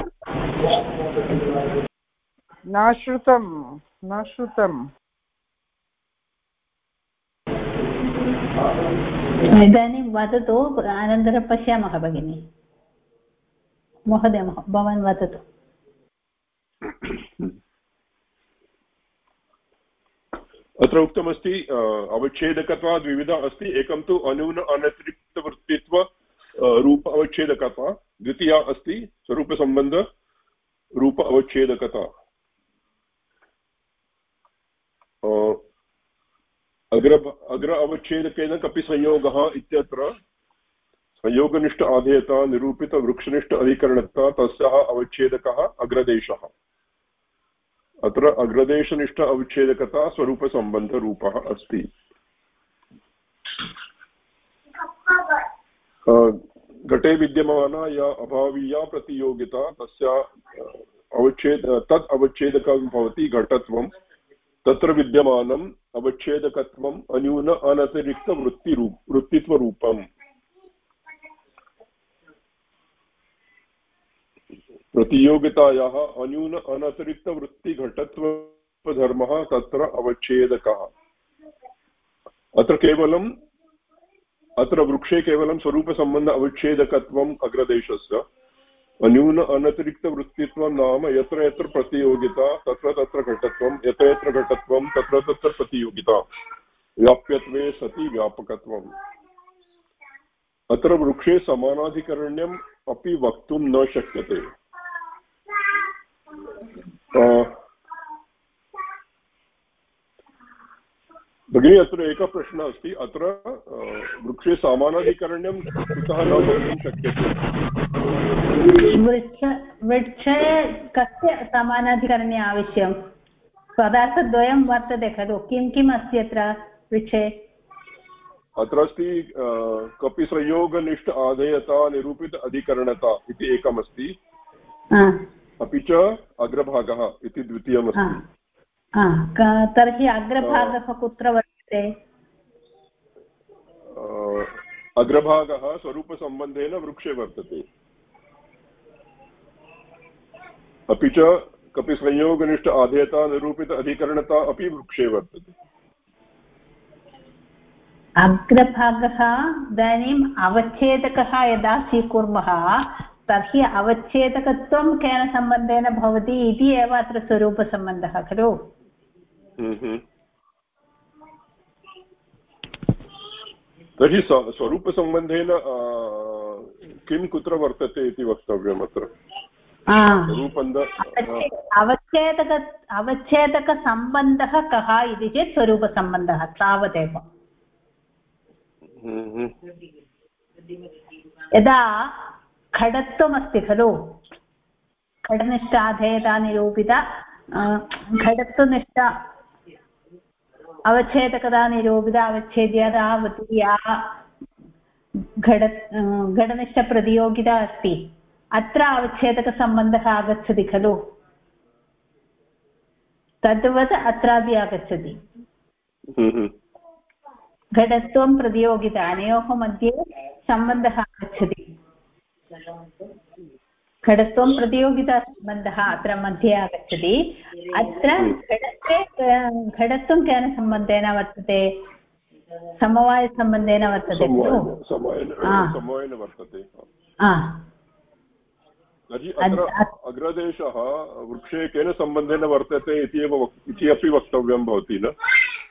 न श्रुतम्। इदानीं वदतु, अनन्तरं पश्यामः भगिनि। महोदय भवान् वदतु। अत्र उक्तमस्ति अवच्छेदकत्वात् द्विविधा अस्ति। एकं तु अन्यून अनतिरिक्तवृत्तित्व रूप अवच्छेदकता, द्वितीया अस्ति स्वरूपसम्बन्ध रूप अवच्छेदकता। अग्र अवच्छेदकेन कपि संयोगः इत्यत्र संयोगनिष्ठ आधेयता निरूपित वृक्षनिष्ठ अधिकरणता तस्याः अवच्छेदकः अग्रदेशः। अत्र अग्रदेशनिष्ठ अवच्छेदकता स्वरूपसम्बन्धरूपः अस्ति। घटे विद्यमाना या अभावीया प्रतियोगिता तस्या तत् अवच्छेदकं भवति घटत्वं। तत्र विद्यमानम् अवच्छेदकत्वम् अन्यून अनतिरिक्तवृत्तित्वरूपम्। प्रतियोगितायाः अन्यून अनतिरिक्तवृत्तिघटत्वधर्मः तत्र अवच्छेदकः। अत्र वृक्षे केवलं स्वरूपसम्बन्ध अवच्छेदकत्वम् अग्रदेशस्य। अन्यून अनतिरिक्तवृत्तित्वं नाम यत्र यत्र प्रतियोगिता तत्र तत्र घटत्वं, यत्र यत्र घटत्वं तत्र तत्र प्रतियोगिता, व्याप्यत्वे सति व्यापकत्वम्। अत्र वृक्षे समानाधिकरण्यम् अपि वक्तुं न शक्यते। भगिनी अत्र एकः प्रश्नः अस्ति। अत्र वृक्षे समानाधिकरण्यं कुतः न वक्तुं शक्यते? वृक्षे कस्य समानाधिकरणे आवश्यकं? पदार्थद्वयं वर्तते खलु, किम् अस्ति अत्र? वृक्षे अत्र अस्ति कपि संयोगनिष्ठ आधेयता निरूपित अधिकरणता इति एकमस्ति, अपि च अग्रभागः इति द्वितीयमस्ति। तर्हि अग्रभागः कुत्र वर्तते? अग्रभागः स्वरूपसम्बन्धेन वृक्षे वर्तते, अपि च कपि संयोगनिष्ठ आधेयता निरूपित अधिकरणता अपि वृक्षे वर्तते। अग्रभागः इदानीम् अवच्छेदकः यदा स्वीकुर्मः तर्हि अवच्छेदकत्वं केन सम्बन्धेन भवति इति एव अत्र स्वरूपसम्बन्धः खलु। तर्हि स्वरूपसम्बन्धेन किं कुत्र वर्तते इति वक्तव्यम् अत्र। अवच्छेदकसम्बन्धः कः इति चेत् स्वरूपसम्बन्धः तावदेव। यदा खडत्वमस्ति खलु, खडनिष्ठ आधेयता निरूपित खडत्वनिष्ठ अवच्छेदकता निरूपित अवच्छेद्यतावती या घटनिष्ठप्रतियोगिता अस्ति अत्र अवच्छेदकसम्बन्धः आगच्छति खलु, तद्वत् अत्रापि आगच्छति। घटत्वं प्रतियोगिता अनयोः मध्ये सम्बन्धः आगच्छति। घटत्वं प्रतियोगितासम्बन्धः अत्र मध्ये आगच्छति। अत्र घटत्वं केन सम्बन्धेन वर्तते? समवायसम्बन्धेन वर्तते खलु। तर्हि अत्र अग्रदेशः वृक्षे केन सम्बन्धेन वर्तते इति अपि वक्तव्यं भवति न?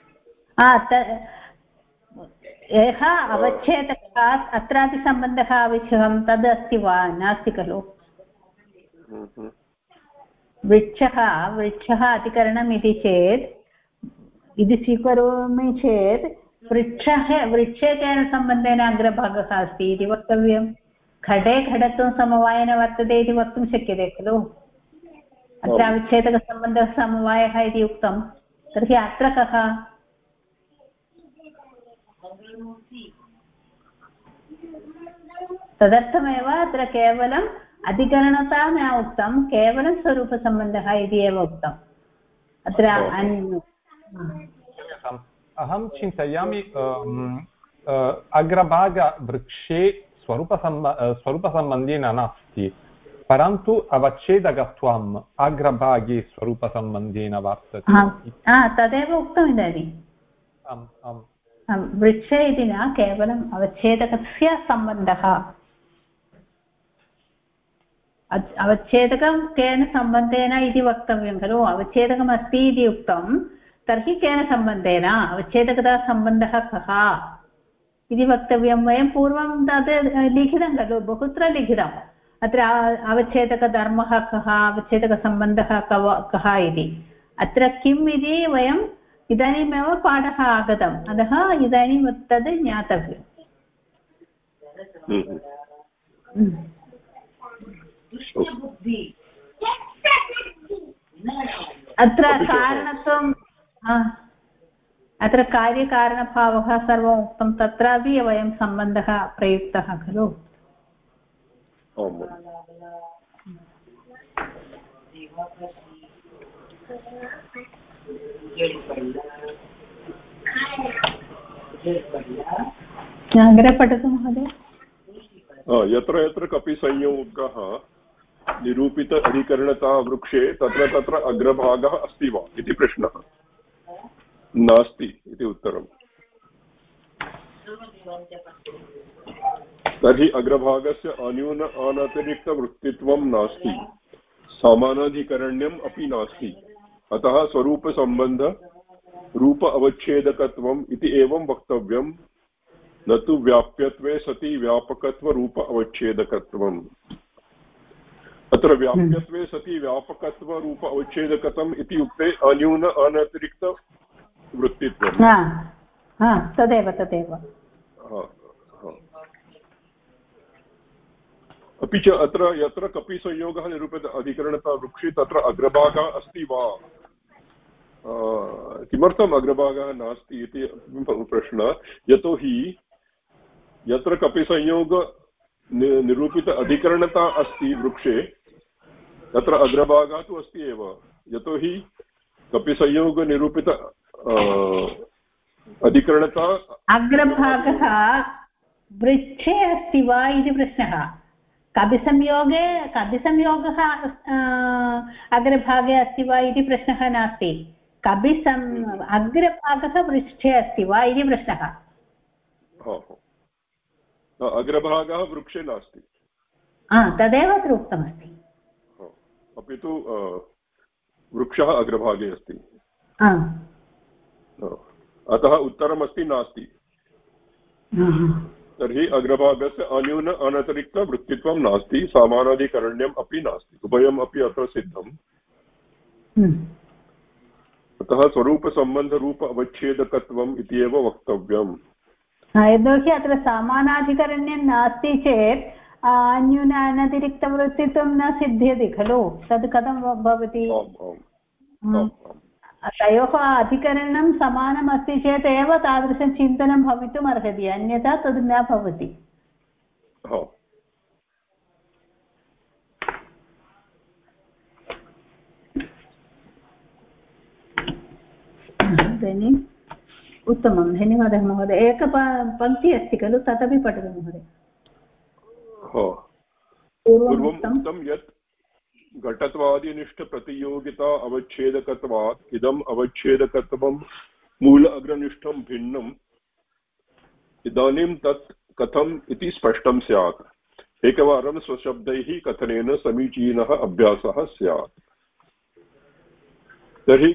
यः अवच्छेदकः अत्रापि सम्बन्धः आवश्यकं तद् अस्ति वा? नास्ति खलु। वृक्षः अधिकरणम् इति चेत् इति स्वीकरोमि चेत् वृक्षे केन सम्बन्धेन अग्रभागः अस्ति इति वक्तव्यं। घटे घटत्वं समवायेन वर्तते इति वक्तुं शक्यते खलु। अत्र अवच्छेदकसम्बन्धः समवायः इति उक्तं, तर्हि अत्र कः? तदर्थमेव अत्र केवलम् अधिकरणता न उक्तं, केवलं स्वरूपसम्बन्धः इति एव उक्तम्। अत्र अहं चिन्तयामि अग्रभागवृक्षे स्वरूपसम्बन्धेन नास्ति, परन्तु अवच्छेदकत्वम् अग्रभागे स्वरूपसम्बन्धेन वर्तते। तदेव उक्तम् इदानीम्। वृक्षे इति न, केवलम् अवच्छेदकस्य सम्बन्धः। अवच्छेदकं केन सम्बन्धेन इति वक्तव्यं खलु। अवच्छेदकम् अस्ति इति उक्तं, तर्हि केन सम्बन्धेन अवच्छेदकता सम्बन्धः कः इति वक्तव्यं। वयं पूर्वं तद् लिखितं खलु, बहुत्र लिखितम्। अत्र अवच्छेदकधर्मः कः, अवच्छेदकसम्बन्धः कः इति। अत्र किम् इति वयम् इदानीमेव पाठः आगतम्, अतः इदानीं तद् ज्ञातव्यम्। अत्र कारणत्वं, अत्र कार्यकारणभावः सर्वम् उक्तं, तत्रापि वयं सम्बन्धः प्रयुक्तः खलु। अग्रे पठतु महोदय। यत्र यत्र कपि संयोगः निरूपित अधिकरणता वृक्षे तत्र तत्र अग्रभागः अस्ति वा इति प्रश्नः। नास्ति इति उत्तरम्। तर्हि अग्रभागस्य अन्यून अनतिरिक्तवृत्तित्वं नास्ति, समानाधिकरण्यम् अपि नास्ति, अतः स्वरूपसम्बन्ध रूप अवच्छेदकत्वम् इति एवं वक्तव्यं, न तु व्याप्यत्वे सति व्यापकत्व रूप अवच्छेदकत्वम्। अत्र व्याप्यत्वे सति व्यापकत्व रूप अवच्छेदकत्वम् इति उक्ते अन्यून अनतिरिक्तवृत्तित्वम्। तदेव तदेव। अपि च अत्र यत्र कपि संयोगः निरूपित अधिकरणता वृक्षे तत्र अग्रभागः अस्ति वा किमर्थम् अग्रभागः नास्ति इति प्रश्नः। यतोहि यत्र कपिसंयोग निरूपित अधिकरणता अस्ति वृक्षे तत्र अग्रभागः तु अस्ति एव। यतोहि कपिसंयोग निरूपित अधिकरणता अग्रभागः वृक्षे अस्ति वा इति प्रश्नः। कपिसंयोगः अग्रभागे अस्ति वा इति प्रश्नः नास्ति। अग्रभागः वृक्षे अस्ति वा इति प्रश्नः। अग्रभागः वृक्षे नास्ति तदेव अत्र उक्तमस्ति। अपि तु वृक्षः अग्रभागे अस्ति। अतः उत्तरमस्ति नास्ति। तर्हि अग्रभागस्य अन्यून अनतिरिक्तवृत्तित्वं नास्ति, सामानाधिकरण्यम् अपि नास्ति, उभयम् अपि अत्र सिद्धम्। अतः स्वरूपसम्बन्धरूप अवच्छेदकत्वम् इत्येव वक्तव्यम्। यतोहि अत्र समानाधिकरण्यं नास्ति चेत् अन्यून अनतिरिक्तवृत्तित्वं न सिद्ध्यति खलु। तद् कथं भवति? तयोः अधिकरणं समानम् अस्ति चेत् एव तादृशं चिन्तनं भवितुम् अर्हति, अन्यथा तद् न भवति। उत्तमं, धन्यवादः महोदय। एक पङ्क्ति अस्ति खलु, तदपि पठतु महोदय। पूर्वम् यत् घटत्वादिनिष्ठप्रतियोगिता अवच्छेदकत्वात् इदम् अवच्छेदकत्वं मूल अग्रनिष्ठं भिन्नम्। इदानीं तत् कथम् इति स्पष्टं स्यात्। एकवारं स्वशब्दैः कथनेन समीचीनः अभ्यासः स्यात्। तर्हि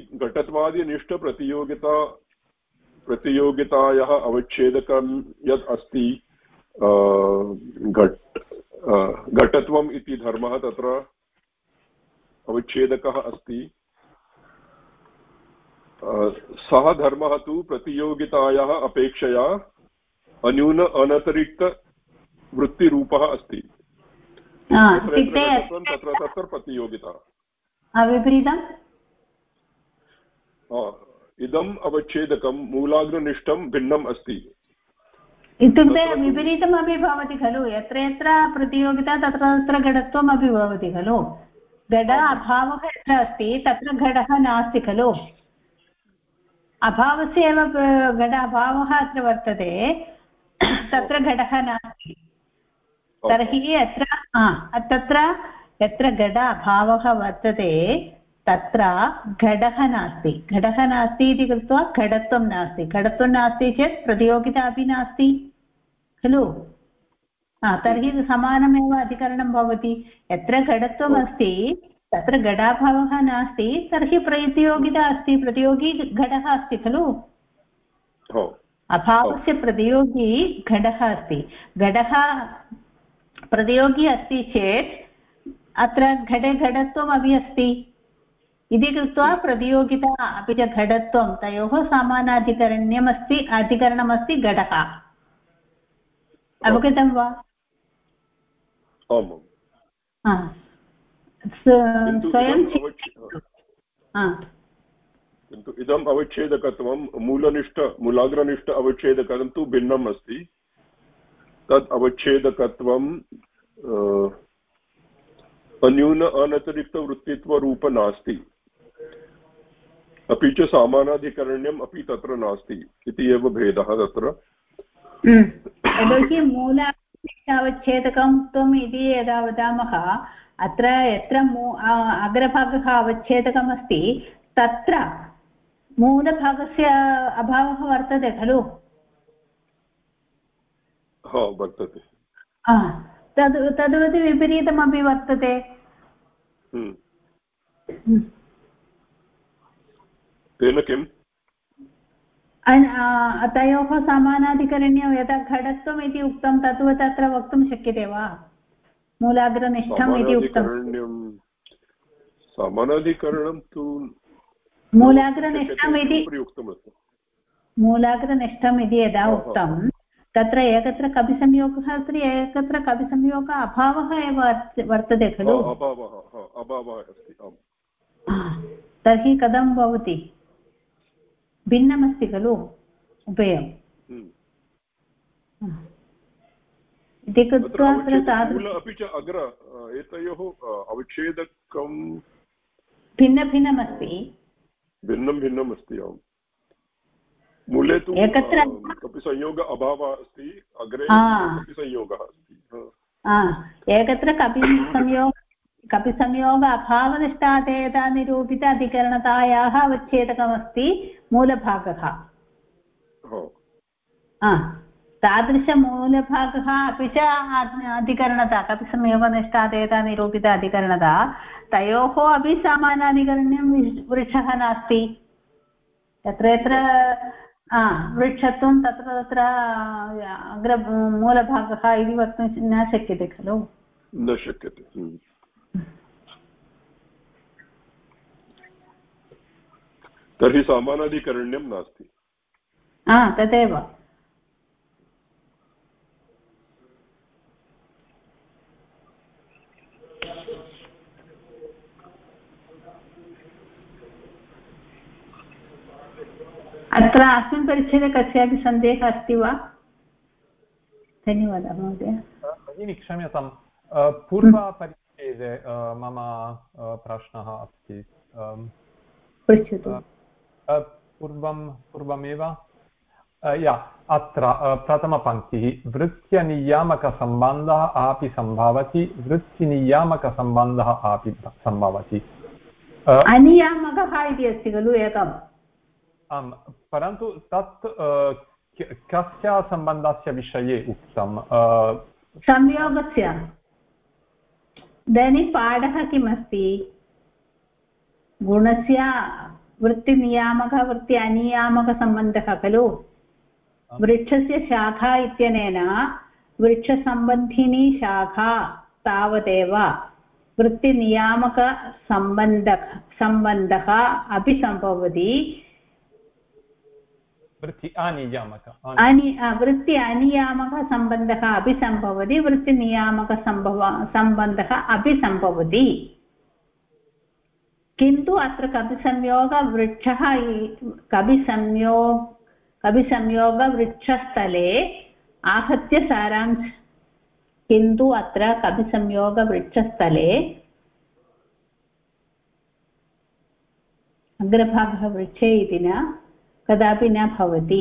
घटत्वादिनिष्ठप्रतियोगितायाः अवच्छेदकं यत् अस्ति, घटत्वम् इति धर्मः तत्र अवच्छेदकः अस्ति। सः धर्मः तु प्रतियोगितायाः अपेक्षया अन्यून अनतिरिक्तवृत्तिरूपः अस्ति। तत्र प्रतियोगिता विपरीतम्। इदम् अवच्छेदकं मूलाग्रनिष्ठं भिन्नम् अस्ति। इत्युक्ते विपरीतमपि भवति खलु। यत्र यत्र प्रतियोगिता तत्र तत्र घटत्वम् अपि भवति खलु। घट अभावः यत्र अस्ति तत्र घटः नास्ति खलु। अभावस्य एव घट अभावः अत्र वर्तते, तत्र घटः नास्ति। तर्हि तत्र यत्र घट अभावः वर्तते तत्र घटः नास्ति। घटः नास्ति इति कृत्वा घटत्वं नास्ति। घटत्वं नास्ति चेत् प्रतियोगिता अपि नास्ति खलु। तर्हि समानमेव अधिकरणं भवति। यत्र घटत्वम् अस्ति तत्र घटाभावः नास्ति, तर्हि प्रतियोगिता अस्ति, प्रतियोगी घटः अस्ति खलु। अभावस्य प्रतियोगी घटः अस्ति। घटः प्रतियोगी अस्ति चेत् अत्र घटे घटत्वम् अपि अस्ति इति कृत्वा प्रतियोगिता अपि च घटत्वं तयोः समानाधिकरण्यमस्ति, अधिकरणमस्ति घटः। अवगतं वा? स्वयं किन्तु इदम् अवच्छेदकत्वं मूलाग्रनिष्ठ अवच्छेदकत्वं तु भिन्नम् अस्ति। तत् अवच्छेदकत्वं अन्यून अनतिरिक्तवृत्तित्वरूप नास्ति, अपि च सामानाधिकरण्यम् अपि तत्र नास्ति इति एव भेदः तत्र। यतोहि मूलावच्छेदकं त्वम् इति यदा वदामः, अत्र यत्र अग्रभागः अवच्छेदकमस्ति तत्र मूलभागस्य अभावः वर्तते खलु। वर्तते। तद्वत् विपरीतमपि वर्तते। तेन किम्? तयोः समानाधिकरण्यं यदा घटत्वम् इति उक्तं तद्वत् अत्र वक्तुं शक्यते वा? मूलाग्रनिष्ठम् इति उक्तं। समानाधिकरणं तु मूलाग्रनिष्ठम् इति यदा उक्तं तत्र एकत्र कपिसंयोगः अस्ति, एकत्र कपिसंयोग अभावः एव वर्तते खलु। अभावः अस्ति। तर्हि कथं भवति? भिन्नमस्ति खलु उभयम् इति कृत्वा अपि च अग्र एतयोः अवच्छेदकं भिन्नभिन्नमस्ति भिन्नम् अस्ति आम् मूले तु कपि संयोग अभावः अस्ति अग्रे कपि संयोगः अस्ति एकत्र कपिसंयोग अभावनिष्ठातेता निरूपित अधिकरणतायाः अवच्छेदकमस्ति मूलभागः तादृशमूलभागः अपि च अधिकरणता कपिसंयोगनिष्ठातेता निरूपित अधिकरणता तयोः अपि सामानाधिकरण्यं वृक्षः नास्ति यत्र यत्र वृक्षत्वं तत्र तत्र अग्र मूलभागः इति वक्तुं न शक्यते खलु न शक्यते तर्हि समानाधिकरण्यं नास्ति तदेव अत्र अस्मिन् परिच्छेदे कस्यापि सन्देहः अस्ति वा धन्यवादः महोदय भगिनी क्षम्यतां पूर्वपरिच्छेदे मम प्रश्नः अस्ति पृच्छतु पूर्वमेव अत्र प्रथमपङ्क्तिः वृत्त्यनियामकसम्बन्धः अपि सम्भवति वृत्तिनियामकसम्बन्धः अपि सम्भवति अनियामकः इति अस्ति खलु एकम् आम् परन्तु तत् कस्य सम्बन्धस्य विषये उक्तं संयोगस्य इदानीं पाठः किमस्ति गुणस्य वृत्तिनियामकः वृत्ति अनियामकसम्बन्धः खलु वृक्षस्य शाखा इत्यनेन वृक्षसम्बन्धिनी शाखा तावदेव वृत्तिनियामकसम्बन्धः अपि सम्भवति वृत्ति अनियामकसम्बन्धः अपि सम्भवति वृत्तिनियामकसम्बन्धः अपि सम्भवति किन्तु अत्र कपिसंयोगवृक्षः कपिसंयोगवृक्षस्थले आहत्य सारांश किन्तु अत्र कपिसंयोगवृक्षस्थले अग्रभागः वृक्षे इति न कदापि न भवति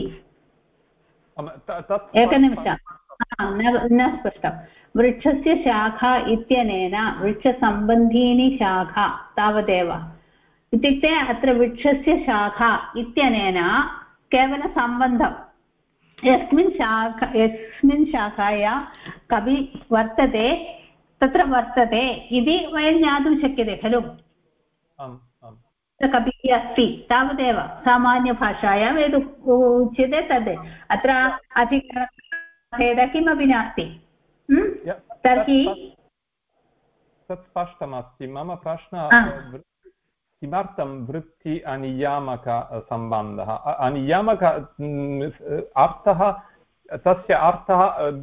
एकनिमिषं न स्पष्टं वृक्षस्य शाखा इत्यनेन वृक्षसम्बन्धीनि शाखा तावदेव इत्युक्ते अत्र वृक्षस्य शाखा इत्यनेन केवलसम्बन्धं यस्मिन् शाखाया कवि वर्तते तत्र वर्तते इति वयं ज्ञातुं शक्यते खलु कपिः अस्ति तावदेव सामान्यभाषायां यद् उच्यते तद् अत्र अधिकभेदः किमपि नास्ति तर्हि तत् स्पष्टमस्ति मम प्रश्नः किमर्थं वृत्ति अनियामकसम्बन्धः अनियामक अर्थः तस्य अर्थः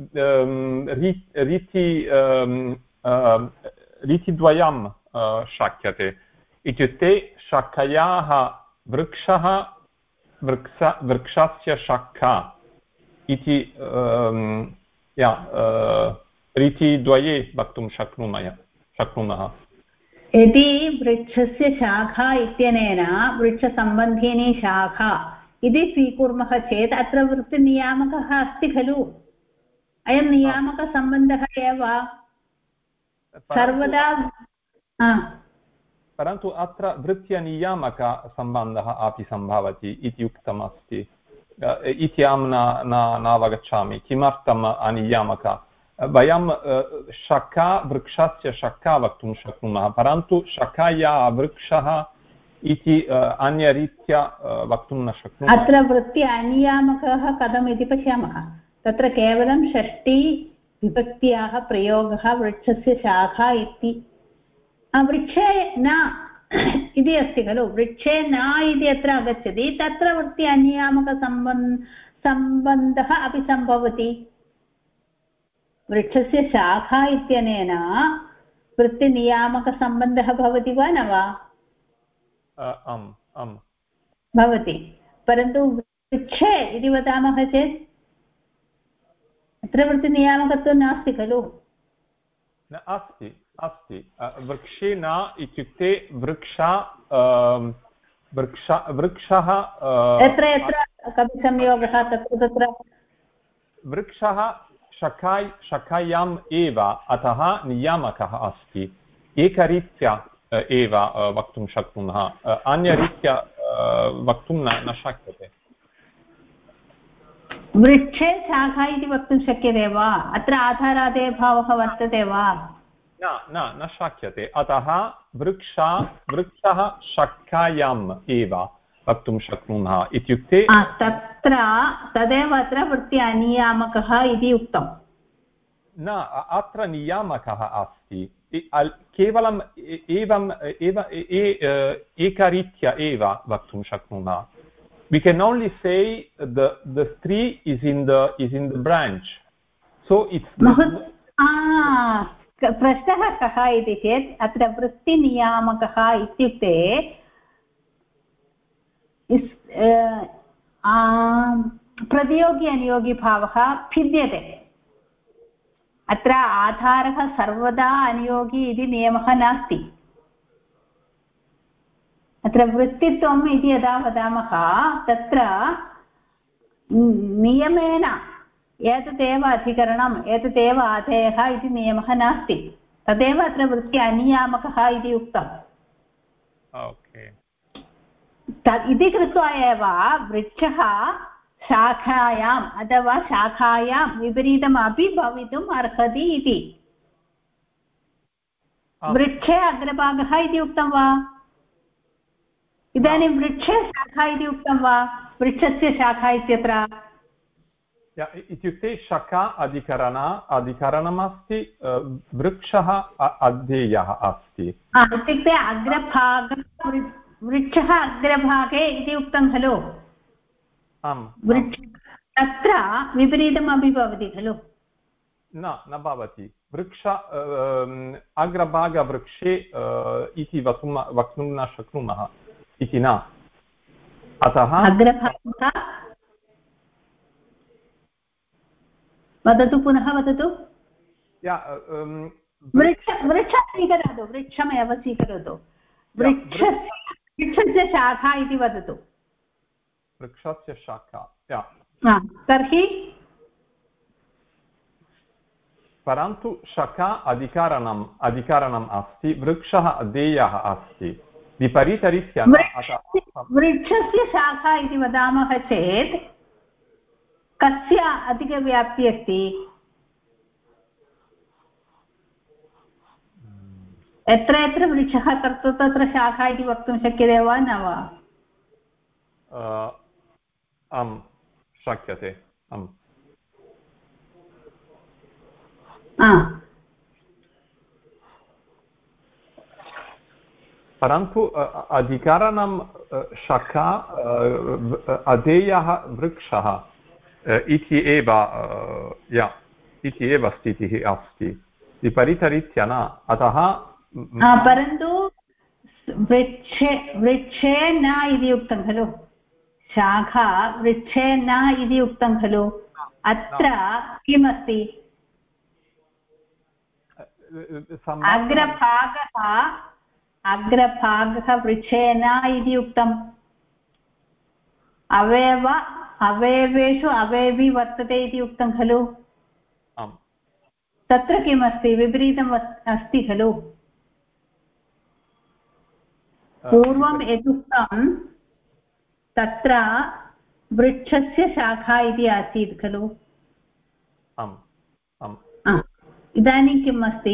रीतिद्वयं शक्यते इत्युक्ते शाखायाः वृक्षस्य शाखा इति रीतिद्वये वक्तुं शक्नुमः यदि वृक्षस्य शाखा इत्यनेन वृक्षसम्बन्धिनी शाखा इति स्वीकुर्मः चेत् अत्र वृत्तिनियामकः अस्ति खलु अयं नियामकसम्बन्धः एव सर्वदा परन्तु अत्र वृत्त्यनियामकसम्बन्धः अपि सम्भवति इति उक्तमस्ति इति अहं नावगच्छामि किमर्थम् अनियामक वयं शाखा वृक्षस्य शाखा वक्तुं शक्नुमः परन्तु शाखाया वृक्षः इति अन्यरीत्या वक्तुं न शक्नुमः अत्र वृत्ति अनियामकः कथम् इति पश्यामः तत्र केवलं षष्ठी विभक्त्याः प्रयोगः वृक्षस्य शाखा इति वृक्षे न इति अस्ति खलु वृक्षे न इति यत्र आगच्छति तत्र वृत्ति अनियामकसम्बन्धः अपि सम्भवति वृक्षस्य शाखा इत्यनेन वृत्तिनियामकसम्बन्धः भवति वा न वा आम् भवति परन्तु वृक्षे इति वदामः चेत् अत्र वृत्तिनियामकत्वं नास्ति खलु? अस्ति अस्ति वृक्षे न इत्युक्ते वृक्षः यत्र यत्र कपि संयोगः तत्र वृक्षः शाखायाम् एव, अतः नियामकः अस्ति। एकरीत्या एव वक्तुं शक्नुमः, अन्यरीत्या वक्तुं न शक्यते। वृक्षे शाखा इति वक्तुं शक्यते वा? अत्र आधारादेः भावः वर्तते वा? न शक्यते। अतः वृक्षः शाखायाम् एव वक्तुं शक्नुमः इत्युक्ते तत्र तदेव अत्र वृत्ति अनियामकः इति उक्तम्। न, अत्र नियामकः अस्ति, केवलम् एवम् एकरीत्या एव वक्तुं शक्नुमः। We can only say the tree is in the branch, so it's प्रश्नः कः इति चेत् अत्र वृत्तिनियामकः इत्युक्ते प्रतियोगी अनियोगिभावः भिद्यते। अत्र आधारः सर्वदा अनियोगी इति नियमः नास्ति। अत्र वृत्तित्वम् इति यदा वदामः तत्र नियमेन एतदेव अधिकरणम् एतदेव आधेयः इति नियमः नास्ति। तदेव अत्र वृत्ति अनियामकः इति उक्तम्। इति कृत्वा एव वृक्षः शाखायाम् अथवा शाखायां विपरीतमपि भवितुम् अर्हति इति। वृक्षे अग्रभागः इति उक्तं वा? इदानीं वृक्षे शाखा इति उक्तं वा? वृक्षस्य शाखा इत्यत्र इत्युक्ते शाखा अधिकरणमस्ति, वृक्षः अध्येयः अस्ति। इत्युक्ते अग्रभागः वृक्षः अग्रभागे इति उक्तं खलु? तत्र विपरीतमपि भवति खलु? न भवति। वृक्ष अग्रभागवृक्षे इति वक्तुं न शक्नुमः इति न। अतः अग्रभागः वदतु, पुनः वदतु। वृक्षं स्वीकरोतु, वृक्षमेव स्वीकरोतु। वृक्षस्य शाखा इति वदतु। वृक्षस्य शाखा, तर्हि परन्तु शाखा अधिकरणम् अस्ति, वृक्षः अध्येयः अस्ति। विपरीतरीत्या वृक्षस्य शाखा इति वदामः चेत् कस्य अधिकव्याप्ति अस्ति? यत्र यत्र वृक्षः तत्र शाखा इति वक्तुं शक्यते वा न वा? शक्यते। परन्तु अधिकरणं शाखा अधेयः वृक्षः इति एव स्थितिः अस्ति, विपरीतरीत्या न। अतः परन्तु वृक्षे न इति उक्तं खलु? शाखा वृक्षे न इति उक्तं खलु? अत्र किमस्ति? अग्रभागः वृक्षे न इति उक्तम्। अवयवेषु अवयवी वर्तते इति उक्तं खलु? तत्र किमस्ति? विपरीतम् अस्ति खलु? पूर्वं यदुक्तं तत्र वृक्षस्य शाखा इति आसीत् खलु? इदानीं किम् अस्ति?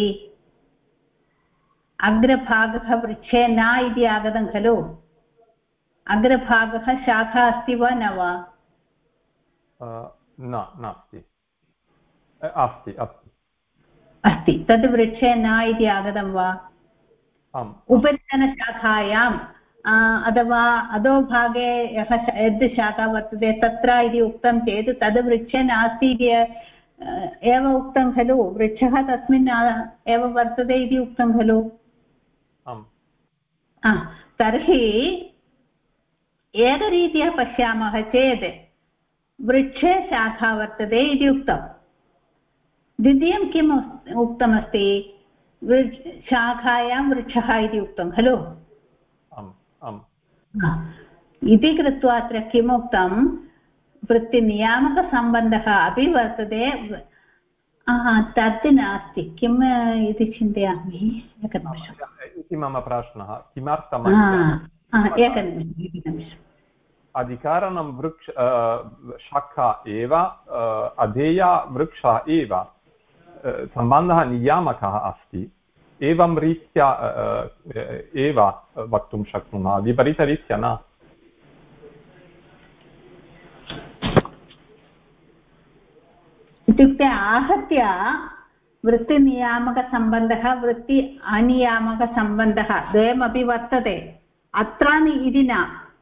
अग्रभागः वृक्षे न इति आगतं खलु? अग्रभागः शाखा अस्ति वा न वा? नास्ति। अस्ति। तद् वृक्षे न इति आगतं वा? उपरितनशाखायाम् अथवा अधोभागे यद् शाखा वर्तते तत्र इति उक्तं चेत् तद् वृक्षे नास्ति इति एव उक्तं खलु? वृक्षः तस्मिन् एव वर्तते इति उक्तं खलु? तर्हि एकरीत्या पश्यामः चेत् वृक्षे शाखा वर्तते इति उक्तं। द्वितीयं किम् उक्तमस्ति? शाखायां वृक्षः इति उक्तं खलु। इति कृत्वा अत्र किमुक्तं? वृत्तिनियामकसम्बन्धः अपि वर्तते। तत् नास्ति किम् इति चिन्तयामि। एकनिमिषम् इति मम प्रश्नः। किमर्थम्? एकनिमिषम्। अधिकारणं वृक्ष शाखा एव अधेया वृक्षः एव सम्बन्धः नियामकः अस्ति। एवं रीत्या एव वक्तुं शक्नुमः, विपरीतरीत्या न। इत्युक्ते आहत्य वृत्तिनियामकसम्बन्धः वृत्ति अनियामकसम्बन्धः द्वयमपि वर्तते। अत्र इति न,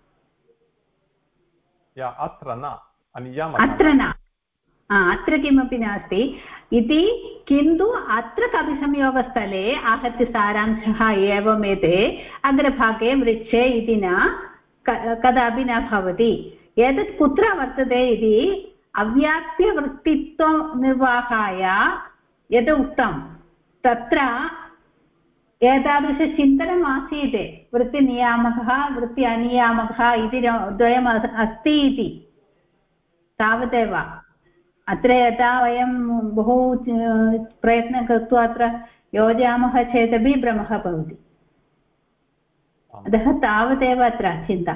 अत्र किमपि नास्ति इति। किन्तु अत्र कविसंयोगस्थले आहत्य सारांशः एवमेते अग्रभागे वृक्षे इति न कदापि न भवति। एतत् कुत्र वर्तते इति अव्याप्यवृत्तित्वनिर्वाहाय यद् उक्तं तत्र एतादृशचिन्तनम् आसीत्। वृत्तिनियामकः वृत्ति अनियामकः इति द्वयम् अस्ति इति तावदेव। अत्र यदा वयं बहु प्रयत्नं कृत्वा अत्र योजयामः चेदपि भ्रमः भवति। अतः तावदेव अत्र चिन्ता।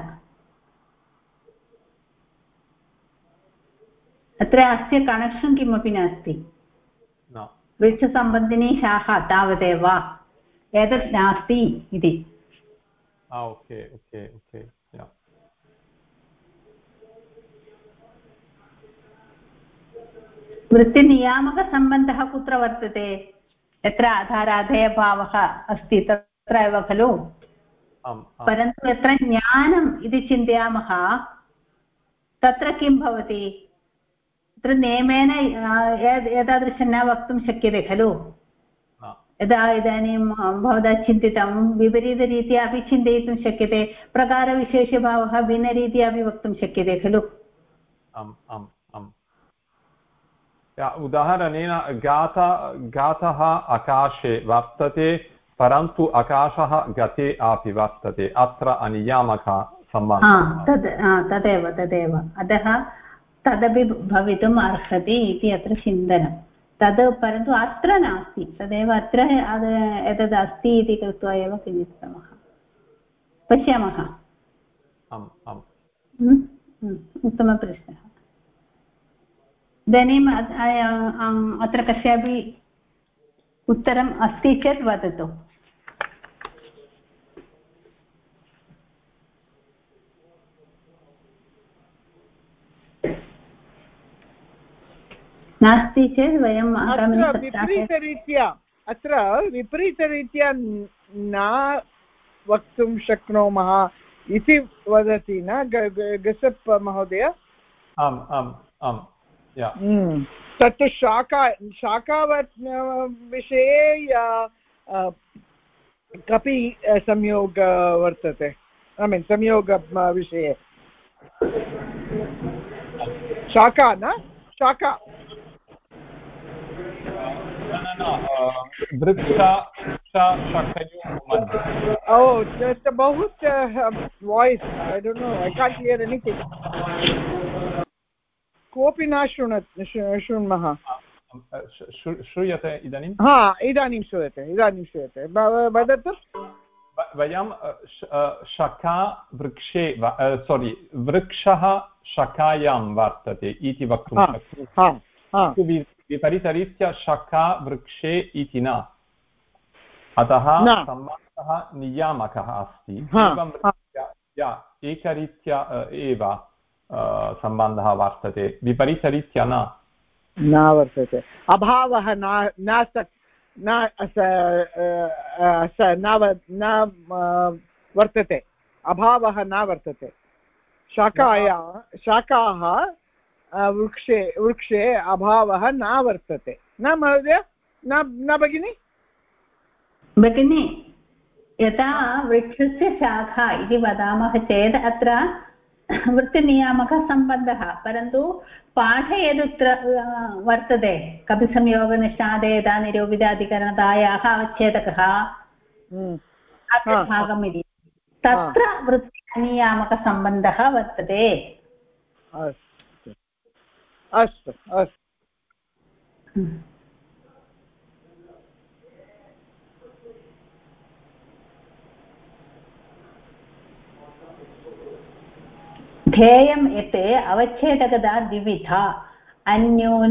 अत्र अस्य कनेक्षन् किमपि नास्ति। वृक्षसम्बन्धिनी शाखा तावदेव, एतत् नास्ति इति। वृत्तिनियामकसम्बन्धः कुत्र वर्तते? यत्र आधाराधेयभावः अस्ति तत्र एव खलु। परन्तु यत्र ज्ञानम् इति चिन्तयामः तत्र किं भवति? तत्र नियमेन एतादृशं न वक्तुं शक्यते खलु। यदा इदानीं भवता चिन्तितं विपरीतरीत्या अपि चिन्तयितुं शक्यते। प्रकारविशेषभावः भिन्नरीत्या अपि वक्तुं शक्यते खलु। उदाहरणेन घातः आकाशे वर्तते, परन्तु आकाशः गते अपि वर्तते। अत्र अनियामकः सम्बन्धः। तदेव अतः तदपि भवितुम् अर्हति इति अत्र चिन्तनं तद्। परन्तु अत्र नास्ति, तदेव अत्र एतद् अस्ति इति कृत्वा एव चिन्तयामः। पश्यामः। उत्तमप्रश्नः। इदानीम् अत्र कस्यापि उत्तरम् अस्ति चेत् वदतु। नास्ति चेत् वयम् विपरीतरीत्या न वक्तुं शक्नुमः इति वदति न गसप् महोदय? तत्तु शाखा विषये कपि संयोग वर्तते। संयोग विषये शाखा न शाखा Oh, just about voice. I don't know. I can't hear anything. कोऽपि न शृण्मः। श्रूयते इदानीं? इदानीं श्रूयते। वदतु। वयं शाखा वृक्षे वृक्षः शाखायां वर्तते इति वक्तुं शक्नुमः। विपरीतरीत्या शाखा वृक्षे इति न। अतः सम्बन्धः नियामकः अस्ति। एकरीत्या एव सम्बन्धः वर्तते, विपरीतरीत्या न वर्तते। अभावः वर्तते। अभावः न वर्तते। शाखाः वृक्षे अभावः न वर्तते न महोदय? न भगिनि? यथा वृक्षस्य शाखा इति वदामः चेत् अत्र वृत्तिनियामकसम्बन्धः परन्तु पाठे यदुत्र वर्तते कपिसंयोगनिष्ठादेयता निरूपिताधिकरणतायाः अवच्छेदकः अग्रभागम् इति तत्र वृत्तिनियामकसम्बन्धः वर्तते। अस्तु अस्तु अस्तु ध्येयं यत् अवच्छेदकता द्विविधा अन्यून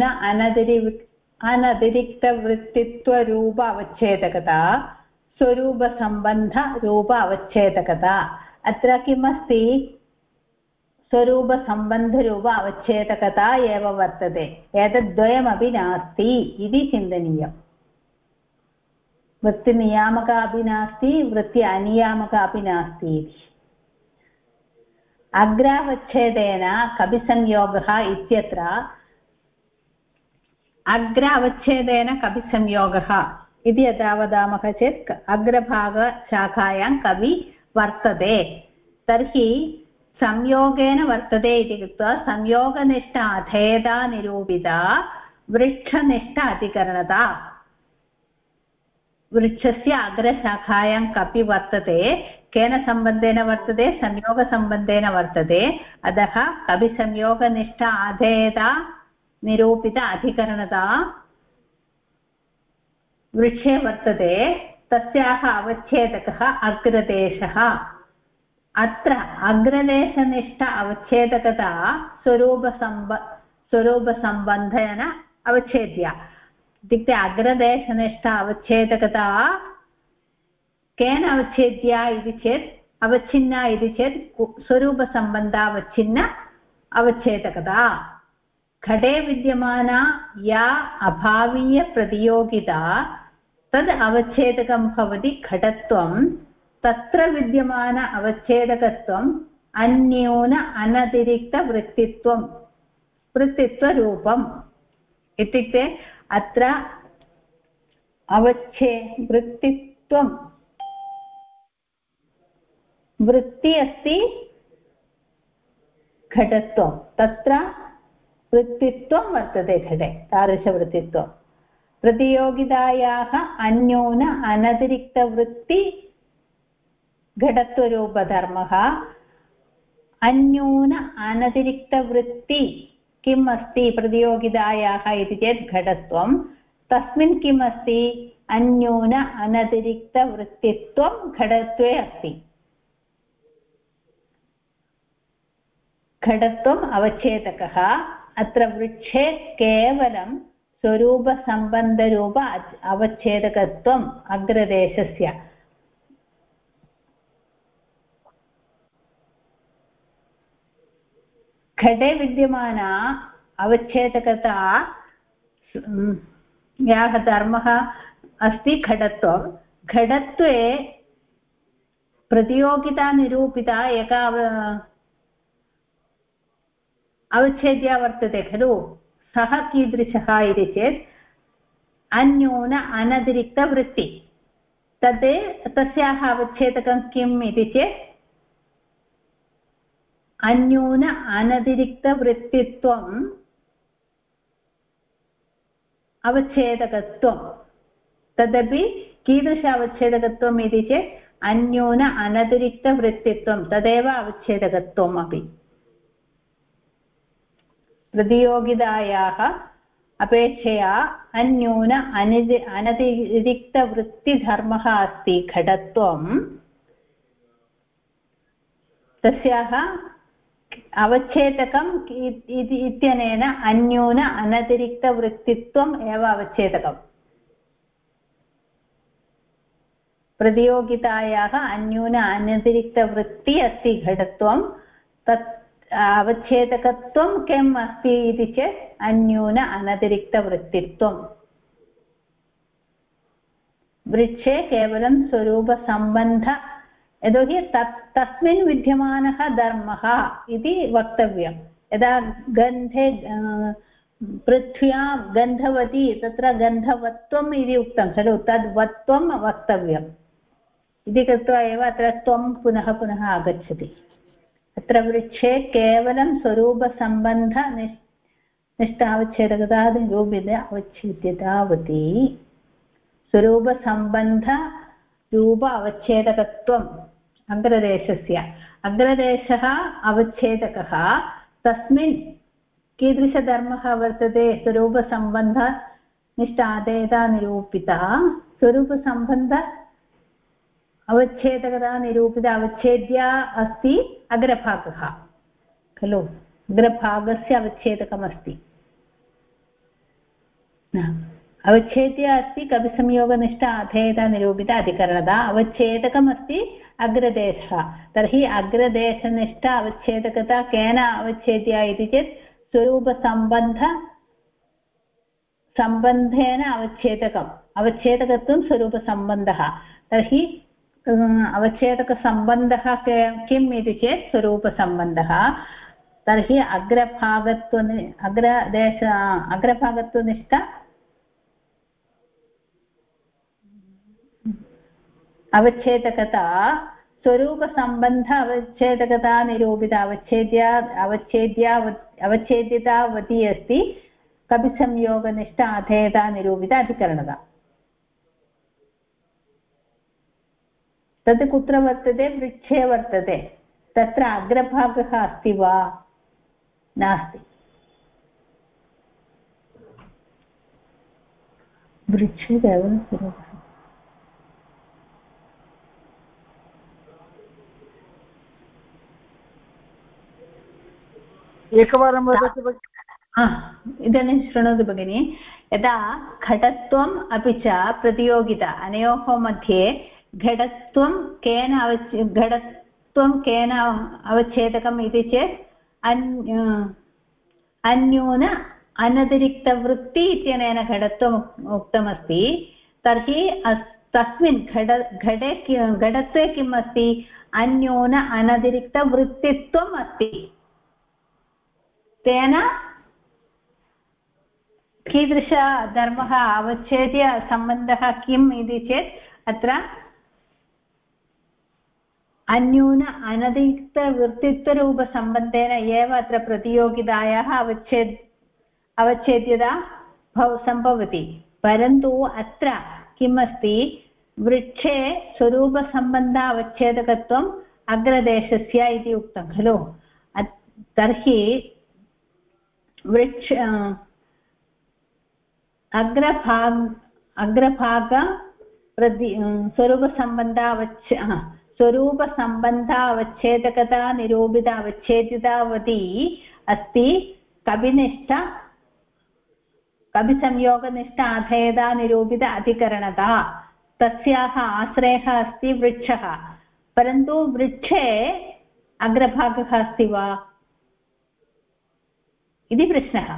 अनतिरिक्तवृत्तित्वरूप अवच्छेदकता स्वरूपसम्बन्धरूप अवच्छेदकता। अत्र किमस्ति स्वरूपसम्बन्धरूप अवच्छेदकता एव वर्तते एतद्द्वयमपि नास्ति इति चिन्तनीयम्। वृत्तिनियामक अपि नास्ति वृत्ति अनियामक अपि नास्ति इति। अग्रावच्छेदेन कपिसंयोगः इत्यत्र अग्रावच्छेदेन कपिसंयोगः इति यदा वदामः चेत् अग्रभागशाखायां कवि वर्तते तर्हि संयोगेन वर्तते इति कृत्वा संयोगनिष्ठ अधेयता निरूपिता वृक्षनिष्ठ अधिकरणता। वृक्षस्य अग्रशाखायां कपि वर्तते केन सम्बन्धेन वर्तते संयोगसम्बन्धेन वर्तते अतः कविसंयोगनिष्ठ अधेयता निरूपित अधिकरणता वृक्षे वर्तते तस्याः अवच्छेदकः अग्रदेशः। अत्र अग्रदेशनिष्ठ अवच्छेदकता स्वरूपसम्बन्धेन अवच्छेद्य इत्युक्ते अग्रदेशनिष्ठ अवच्छेदकता केन अवच्छेद्या इति चेत् अवच्छिन्ना इति चेत् स्वरूपसम्बन्धावच्छिन्न अवच्छेदकता। घटे विद्यमाना या अभावीयप्रतियोगिता तद् अवच्छेदकं भवति घटत्वं तत्र विद्यमान अवच्छेदकत्वम् अन्यून अनतिरिक्तवृत्तित्वं वृत्तित्वरूपम् इत्युक्ते अत्र वृत्तित्वं वृत्ति अस्ति घटत्वं तत्र वृत्तित्वं वर्तते घटे तादृशवृत्तित्वं प्रतियोगितायाः अन्यून अनतिरिक्तवृत्ति घटत्वरूपधर्मः अन्यून अनतिरिक्तवृत्ति किम् अस्ति प्रतियोगितायाः इति चेत् घटत्वं तस्मिन् किम् अस्ति अन्यून अनतिरिक्तवृत्तित्वं घटत्वे अस्ति। घटत्वम् अवच्छेदकः अत्र वृक्षे केवलं स्वरूपसम्बन्धरूप अवच्छेदकत्वम् अग्रदेशस्य घटे विद्यमाना अवच्छेदकता यः धर्मः अस्ति घटत्वं घटत्वे प्रतियोगिता निरूपिता एका अवच्छेद्या वर्तते खलु सः कीदृशः इति चेत् अन्यून अनतिरिक्तवृत्ति तद् तस्याः अवच्छेदकं किम् इति चेत् अन्यून अनतिरिक्तवृत्तित्वम् अवच्छेदकत्वं तदपि कीदृश अवच्छेदकत्वम् इति चेत् अन्यून अनतिरिक्तवृत्तित्वं तदेव अवच्छेदकत्वम् अपि। प्रतियोगितायाः अपेक्षया अन्यून अनतिरिक्तवृत्तिधर्मः अस्ति घटत्वं तस्याः अवच्छेदकम् इत्यनेन अन्यून अनतिरिक्तवृत्तित्वम् एव अवच्छेदकम्। प्रतियोगितायाः अन्यून अनतिरिक्तवृत्ति अस्ति घटत्वं तत् अवच्छेदकत्वं किम् अस्ति इति चेत् अन्यून अनतिरिक्तवृत्तित्वम्। वृक्षे केवलं स्वरूपसम्बन्ध यतोहि तस्मिन् विद्यमानः धर्मः इति वक्तव्यं। यदा गन्धे पृथ्व्यां गन्धवती तत्र गन्धवत्वम् इति उक्तं खलु तद्वत्वं वक्तव्यम् इति कृत्वा एव अत्र त्वं पुनः पुनः आगच्छति। अत्र वृक्षे केवलं स्वरूपसम्बन्धनिष्ठावच्छेदकता निरूपित अवच्छेद्यतावती स्वरूपसम्बन्धरूप अवच्छेदकत्वम् अग्रदेशस्य अग्रदेशः अवच्छेदकः तस्मिन् कीदृशधर्मः वर्तते स्वरूपसम्बन्धनिष्ठादेयता निरूपिता स्वरूपसम्बन्ध अवच्छेदकता निरूपित अवच्छेद्या अस्ति अग्रभागः खलु अग्रभागस्य अवच्छेदकमस्ति अवच्छेद्य अस्ति कविसंयोगनिष्ठा अधेयता निरूपित अधिकरणता अवच्छेदकमस्ति अग्रदेशः तर्हि अग्रदेशनिष्ठा अवच्छेदकता केन अवच्छेद्या इति चेत् स्वरूपसम्बन्धेन अवच्छेदकत्वं स्वरूपसम्बन्धः तर्हि अवच्छेदकसम्बन्धः किम् इति चेत् स्वरूपसम्बन्धः तर्हि अग्रभागत्वनिष्ठा अवच्छेदकता स्वरूपसम्बन्ध अवच्छेदकता निरूपित अवच्छेद्यतावती अस्ति कविसंयोगनिष्ठा अधेयता निरूपित अधिकरणता तत् कुत्र वर्तते वृक्षे वर्तते तत्र अग्रभागः अस्ति वा नास्ति वृक्षे केवलं स्वरूपः एकवारं वदतु इदानीं शृणोतु भगिनि यदा घटत्वम् अपि च प्रतियोगिता अनयोः मध्ये घटत्वं केन अवच्छेदकम् इति चेत् अन्यून अनतिरिक्तवृत्ति इत्यनेन घटत्वम् उक्तमस्ति तर्हि तस्मिन् घटत्वे किम् अस्ति अन्यून अनतिरिक्तवृत्तित्वम् अस्ति तेन कीदृशधर्मः अवच्छेद्य सम्बन्धः किम् इति चेत् अत्र अन्यून अनतिरिक्तवृत्तित्वरूपसम्बन्धेन एव अत्र प्रतियोगितायाः अवच्छेद्यता सम्भवति परन्तु अत्र किम् अस्ति वृक्षे स्वरूपसम्बन्ध अवच्छेदकत्वम् अग्रदेशस्य इति उक्तं खलु तर्हि वृक्ष अग्रभाग स्वरूपसम्बन्धावच्छेदकता निरूपित अवच्छेदितावती अस्ति कविसंयोगनिष्ठा अधेयता निरूपित अधिकरणता तस्याः आश्रयः अस्ति वृक्षः परन्तु वृक्षे अग्रभागः अस्ति वा इति प्रश्नः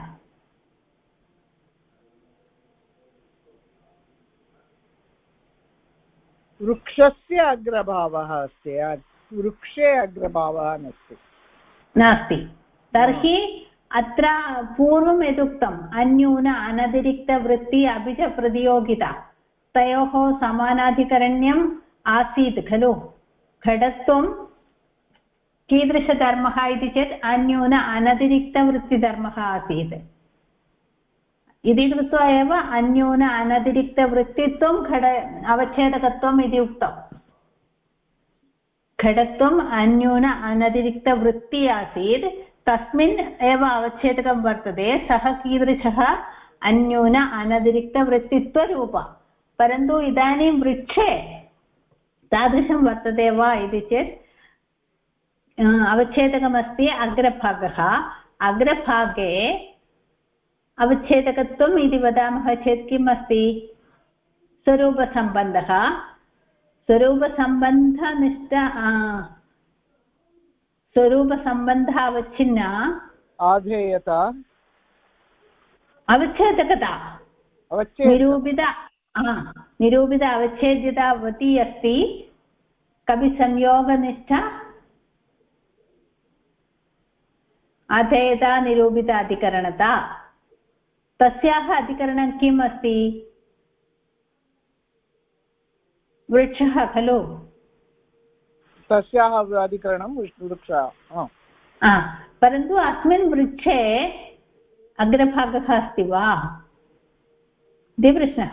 वृक्षस्य अग्रभावः अस्ति वृक्षे अग्रभावः नास्ति तर्हि अत्र पूर्वं यदुक्तम् अन्यून अनतिरिक्तवृत्ति अपि च प्रतियोगिता तयोः समानाधिकरण्यम् आसीत् खलु घटत्वं कीदृशधर्मः इति चेत् अन्यून अनतिरिक्तवृत्तिधर्मः आसीत् इति कृत्वा एव अन्यून अनतिरिक्तवृत्तित्वं अवच्छेदकत्वम् इति उक्तम् घटत्वम् अन्यून अनतिरिक्तवृत्ति आसीत् तस्मिन् एव अवच्छेदकं वर्तते सः कीदृशः अन्यून अनतिरिक्तवृत्तित्वरूप परन्तु इदानीं वृक्षे तादृशं वर्तते वा इति चेत् अवच्छेदकमस्ति अग्रभागः अग्रभागे अवच्छेदकत्वम् इति वदामः चेत् किम् अस्ति स्वरूपसम्बन्धः स्वरूपसम्बन्ध अवच्छिन्न आधेयता अवच्छेदकता निरूपित अवच्छेद्यतावती अस्ति कविसंयोगनिष्ठा अधेयता निरूपित अधिकरणता तस्याः अधिकरणं किम् अस्ति वृक्षः खलु तस्याः अधिकरणं वृक्षः। परन्तु अस्मिन् वृक्षे अग्रभागः अस्ति वा इति प्रश्नः।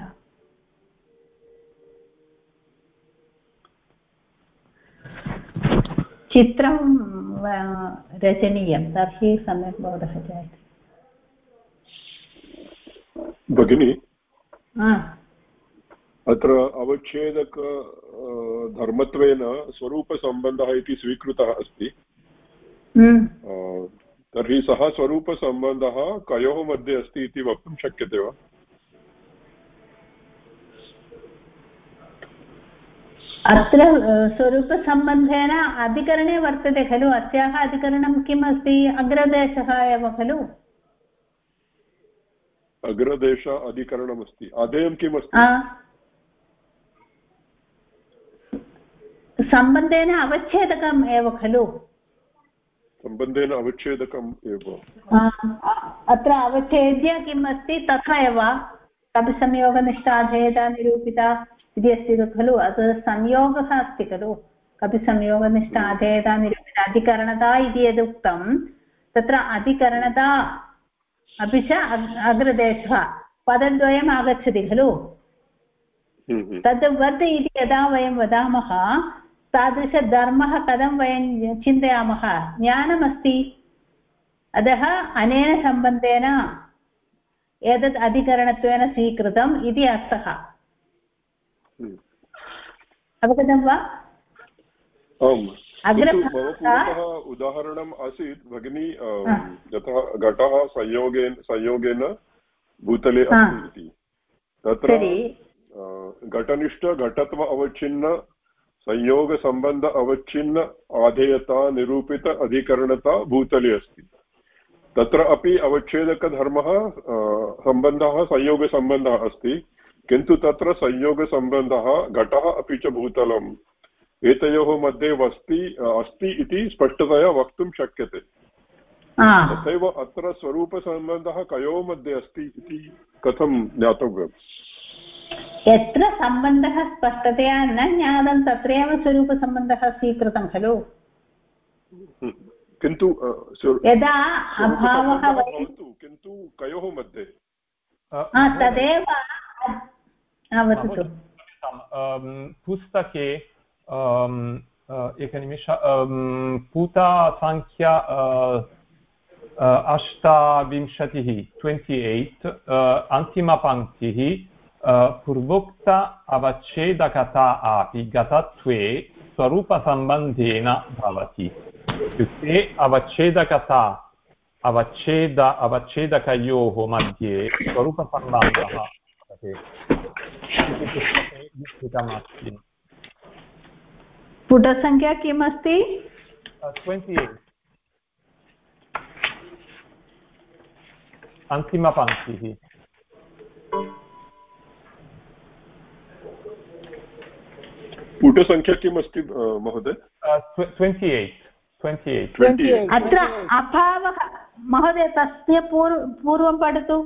चित्रं रचनीयं तर्हि सम्यक् बोधः जायते। भगिनी अत्र अवच्छेदक धर्मत्वेन स्वरूपसम्बन्धः इति स्वीकृतः अस्ति। तर्हि सः स्वरूपसम्बन्धः कयोः मध्ये अस्ति इति वक्तुं शक्यते वा? अत्र स्वरूपसम्बन्धेन अधिकरणे वर्तते खलु। अस्याः अधिकरणं किम् अस्ति? अग्रदेशः एव खलु। अग्रदेश अधिकरणमस्ति। अधेयं किम् अस्ति? सम्बन्धेन अवच्छेदकम् एव खलु। सम्बन्धेन अवच्छेदकम् एव। अत्र अवच्छेद्य किम् अस्ति तथा एव कपिसंयोगनिष्ठाधेयता निरूपिता इति अस्ति खलु। अत्र संयोगः अस्ति खलु। कपिसंयोगनिष्ठाधेयता निरूपिता अधिकरणता इति यदुक्तं तत्र अधिकरणता अपि च अग्रदेशः पदद्वयम् आगच्छति खलु। तद्वत् इति यदा वयं वदामः तादृशधर्मः कथं वयं चिन्तयामः? ज्ञानमस्ति। अतः अनेन सम्बन्धेन एतत् अधिकरणत्वेन स्वीकृतम् इति अर्थः। अवगतं वा? आम्। मम पुरतः उदाहरणम् आसीत् भगिनी, यथा घटः संयोगेन भूतले अस्ति इति। तत्र घटनिष्ठ घटत्व अवच्छिन्न संयोगसम्बन्ध अवच्छिन्न आधेयता निरूपित अधिकरणता भूतले अस्ति। तत्र अपि अवच्छेदकधर्मः सम्बन्धः संयोगसम्बन्धः अस्ति, किन्तु तत्र संयोगसम्बन्धः घटः अपि च भूतलम् एतयोः मध्ये अस्ति इति स्पष्टतया वक्तुं शक्यते। तथैव अत्र स्वरूपसम्बन्धः कयोः मध्ये अस्ति इति कथं ज्ञातव्यम्? यत्र सम्बन्धः स्पष्टतया न ज्ञातं तत्रैव स्वरूपसम्बन्धः स्वीकृतं खलु। किन्तु यदा अभावः भवतु, किन्तु कयोः मध्ये? तदेव वदतु। पुस्तके एकनिमिष पुटसङ्ख्या 28 28 अन्तिमपङ्क्तिः पूर्वोक्त अवच्छेदकता अपि गतत्वे स्वरूपसम्बन्धेन भवति। इत्युक्ते अवच्छेदकता अवच्छेदकयोः मध्ये स्वरूपसम्बन्धः भवति। पुटसङ्ख्या किम् अस्ति? 28 अन्तिमपङ्क्तिः। पुटसङ्ख्या किम् अस्ति महोदय? 28। अत्र अभावः महोदय तस्य पूर्वं पठतु।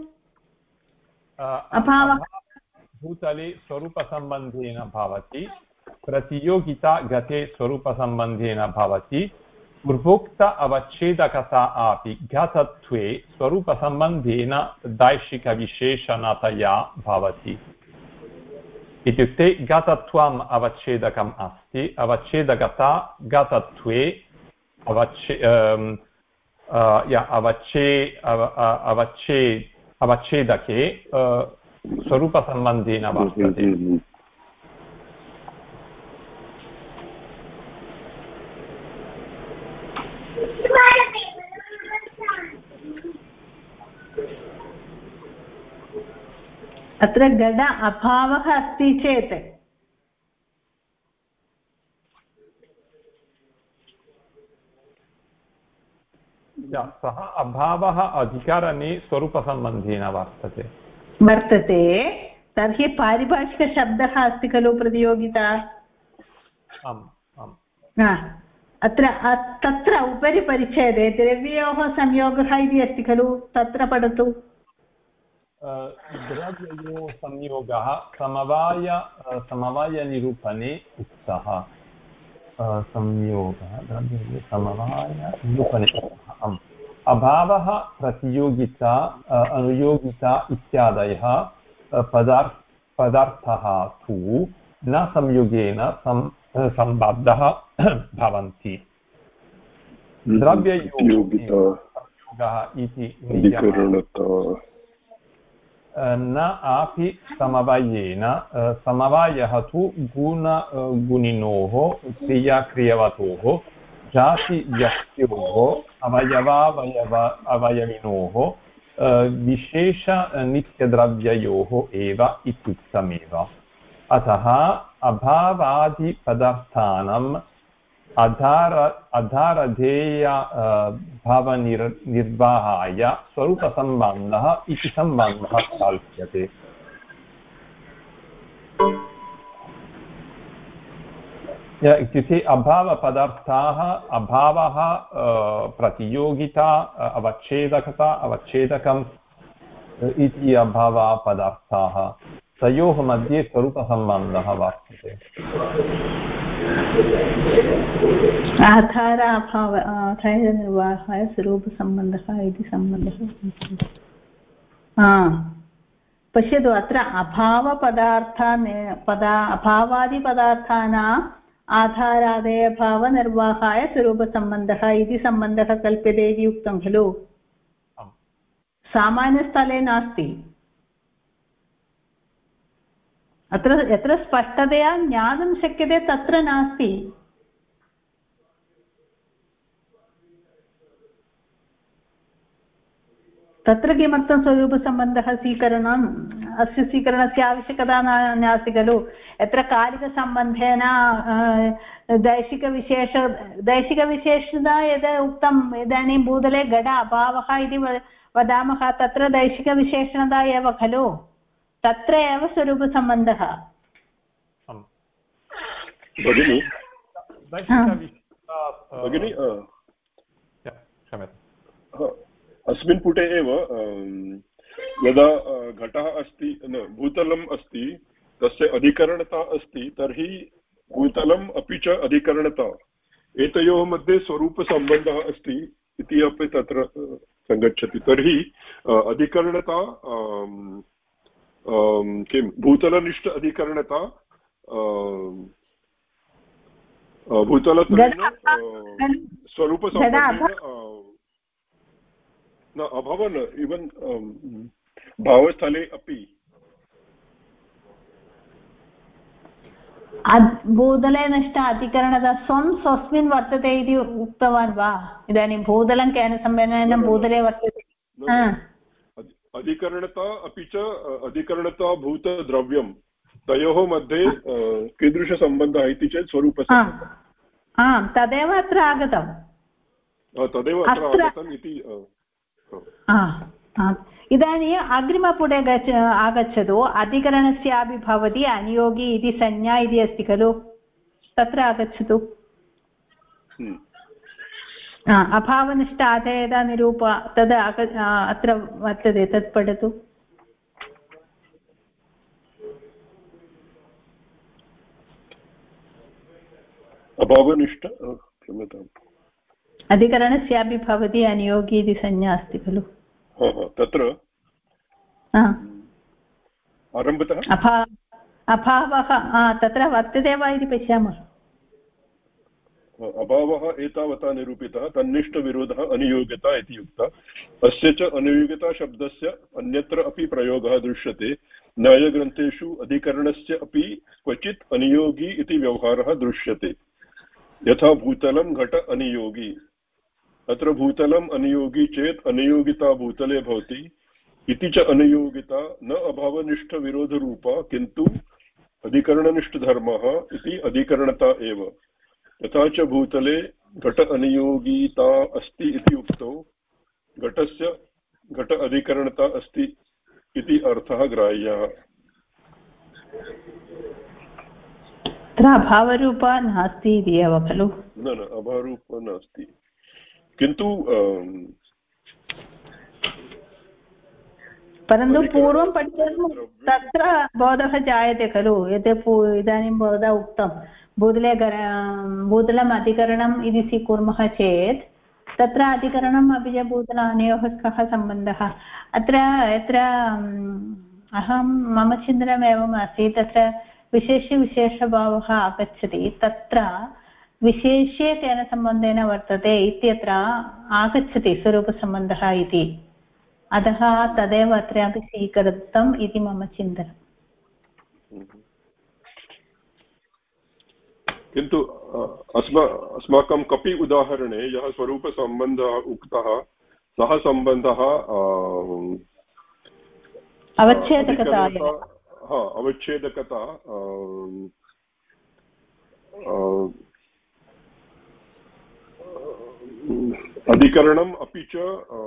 अभावः भूतले स्वरूपसम्बन्धेन भवति, प्रतियोगिता गते स्वरूपसम्बन्धेन भवति, पूर्वोक्त अवच्छेदकता अपि घतत्वे स्वरूपसम्बन्धेन दैशिकविशेषणतया भवति। इत्युक्ते घतत्वम् अवच्छेदकम् अस्ति, अवच्छेदकता घतत्वे अवच्छेदके स्वरूपसम्बन्धेन वर्तते। अत्र घट अभावः अस्ति चेत् सः अभावः अधिकरणे स्वरूपसम्बन्धेन वर्तते। तर्हि पारिभाषिकशब्दः अस्ति खलु प्रतियोगिता। अत्र तत्र उपरि परिच्छेदे द्रव्ययोः संयोगः इति अस्ति खलु, तत्र पठतु। द्रव्ययोः संयोगः समवायनिरूपणे उक्तः। संयोगः समवायनिरूपणम् अभावः प्रतियोगिता अनुयोगिता इत्यादयः पदार्थाः तु न संयोगेन सम्बद्धः भवन्ति द्रव्ययोगः इति न अपि समवायेन समवायः तु गुणिनोः क्रियाक्रियवतोः जातिव्यक्त्योः अवयविनोः विशेषनित्यद्रव्ययोः एव इत्युक्तमेव अतः अभावादिपदार्थानाम् आधारधेय भावनिर्वाहाय स्वरूपसम्बन्धः इति सम्बन्धः कल्प्यते इत्युक्ते अभावपदार्थाः अभावः प्रतियोगिता अवच्छेदकता अवच्छेदकम् इति अभावपदार्थाः तयोः मध्ये स्वरूपसम्बन्धः वर्तते आधार अभाव आधारनिर्वाहाय स्वरूपसम्बन्धः इति सम्बन्धः पश्यतु अत्र अभावादिपदार्थानाम् आधारादेयभावनिर्वाहाय स्वरूपसम्बन्धः इति सम्बन्धः कल्प्यते इति उक्तं खलु सामान्यस्थले नास्ति अत्र यत्र स्पष्टतया ज्ञातुं शक्यते तत्र नास्ति तत्र किमर्थं स्वरूपसम्बन्धः स्वीकरणम् अस्य स्वीकरणस्य आवश्यकता नास्ति खलु यत्र कालिकसम्बन्धेन दैशिकविशेषता यद् उक्तम् इदानीं भूतले घट अभावः इति वदामः तत्र दैशिकविशेषणता एव खलु तत्र एव स्वरूपसम्बन्धः अस्मिन् पुटे एव यदा घटः अस्ति भूतलम् अस्ति तस्य अधिकरणता अस्ति तर्हि भूतलम् अपि च अधिकरणता एतयोः मध्ये स्वरूपसम्बन्धः अस्ति इति अपि तत्र सङ्गच्छति तर्हि अधिकरणता किं भूतलनिष्ठ अधिकरणता भूतलत्वेन स्वरूपसम्बन्धेन न अभवन् इवन् भावस्थले अपि भूतले नष्ट अधिकरणता स्वस्मिन् वर्तते इति उक्तवान् वा इदानीं भूतलं केन सम्बन्धेन भूतले वर्तते अधिकरणता अपि च अधिकरणता भूतद्रव्यं तयोः मध्ये कीदृशसम्बन्धः इति चेत् स्वरूपसम्बन्धः तदेव अत्र आगतम् इति इदानीम् अग्रिमपुटे आगच्छतु अधिकरणस्यापि भवति अनियोगी इति संज्ञा इति अस्ति खलु तत्र आगच्छतु अभावनिष्ठ आधेयतानिरूप तद् अत्र वर्तते तत् पठतु अभावनिष्ठ अधिकरणस्यापि भवति अनियोगी इति संज्ञा अस्ति खलु तत्र आरम्भतः अभावः तत्र वर्तते वा इति पश्यामः अभावः एतावता निरूपितः तन्निष्ठविरोधः अनियोग्यता इति उक्ता अस्य च अनियोग्यताशब्दस्य अन्यत्र अपि प्रयोगः दृश्यते न्यायग्रन्थेषु अधिकरणस्य अपि क्वचित् अनियोगी इति व्यवहारः दृश्यते यथा भूतलं घट अनियोगी अत्र भूतलम् अनियोगी चेत् अनियोगिता भूतले भवति इति च अनियोगिता न अभावनिष्ठविरोधरूपा किन्तु अधिकरणनिष्ठधर्मः इति अधिकरणता एव तथा च भूतले घट अनियोगिता अस्ति इति उक्तौ घटस्य घट अधिकरणता अस्ति इति अर्थः ग्राह्यः अभावरूपा नास्ति इति एव खलु न अभावरूपा नास्ति किन्तु परन्तु पूर्वं पठितं तत्र बोधः जायते खलु यत् इदानीं भवता उक्तं भूतलम् अधिकरणम् इति स्वीकुर्मः चेत् तत्र अधिकरणम् अपि च भूतल अनयोः कः सम्बन्धः अत्र यत्र मम चिन्तनम् एवम् अस्ति तत्र विशेषभावः आगच्छति तत्र विशेष्ये तेन सम्बन्धेन वर्तते इत्यत्र आगच्छति स्वरूपसम्बन्धः इति अतः तदेव अत्रापि स्वीकृतम् इति मम चिन्तनम् किन्तु अस्माकं कपि उदाहरणे यः स्वरूपसम्बन्धः उक्तः सः सम्बन्धः अवच्छेदकता अधिकरणम् अपि च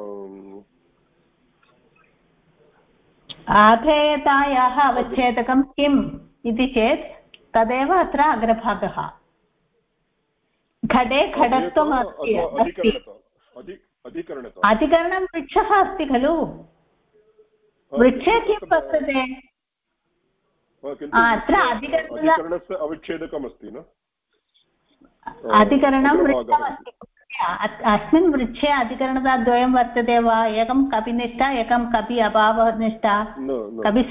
आधेयतायाः अवच्छेदकं किम् इति चेत् तदेव अत्र अग्रभागः घटे घटत्वम् अस्ति अधिकरणं वृक्षः अस्ति खलु वृक्षे किं वर्तते अत्र अधिकरणस्य अवच्छेदकमस्ति न अधिकरणं वृक्षमस्ति अस्मिन् वृक्षे अधिकरणताद्वयं वर्तते वा एकं कपिनिष्ठा एकं कपि अभावनिष्ठा कपि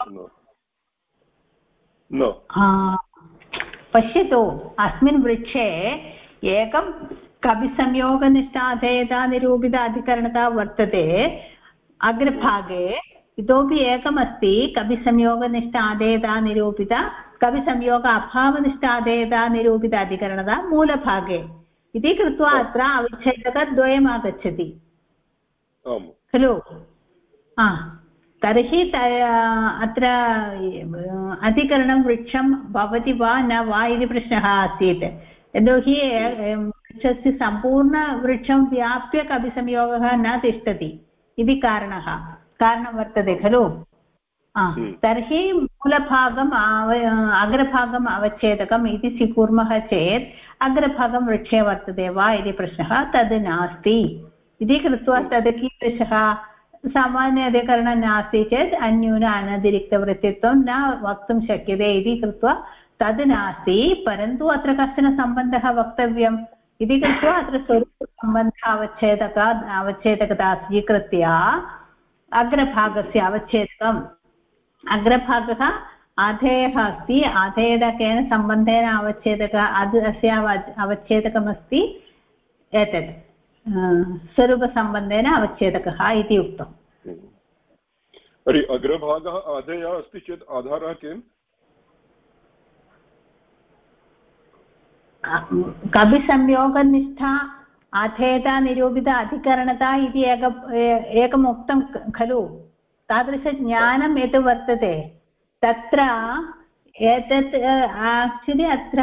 पश्यतु अस्मिन् वृक्षे एकं कपिसंयोगनिष्ठा अधेयता निरूपित अधिकरणता वर्तते अग्रभागे इतोपि एकमस्ति कपिसंयोगनिष्ठा अधेयता निरूपित कपिसंयोग अभावनिष्ठा अधेयता निरूपित अधिकरणता मूलभागे इति कृत्वा अत्र अवच्छेदकद्वयम् आगच्छति खलु तर्हि अत्र अधिकरणं वृक्षं भवति वा न वा इति प्रश्नः आसीत् यतोहि वृक्षस्य सम्पूर्णवृक्षं व्याप्य कपिसंयोगः न तिष्ठति इति कारणं वर्तते खलु तर्हि मूलभागम् अग्रभागम् अवच्छेदकम् इति स्वीकुर्मः चेत् अग्रभागं वृक्षे वर्तते वा इति प्रश्नः तद् नास्ति इति कृत्वा तद् कीदृशः सामान्य अधिकरणं नास्ति चेत् अन्यून अनतिरिक्तवृत्तित्वं न वक्तुं शक्यते इति कृत्वा तद् नास्ति परन्तु अत्र कश्चन सम्बन्धः वक्तव्यम् इति कृत्वा अत्र स्वरूपसम्बन्ध अवच्छेदकता स्वीकृत्य अग्रभागस्य अवच्छेदकम् अग्रभागः आधेयः अस्ति आधेयकेन सम्बन्धेन अस्य अवच्छेदकमस्ति एतत् स्वरूपसम्बन्धेन अवच्छेदकः इति उक्तम् तर्हि अग्रभागः आधेयः अस्ति चेत् आधारः किम् कपिसंयोगनिष्ठा आधेयता निरूपित अधिकरणता इति एकम् उक्तं खलु तादृशज्ञानं यत् वर्तते तत्र एतत् आक्चुलि अत्र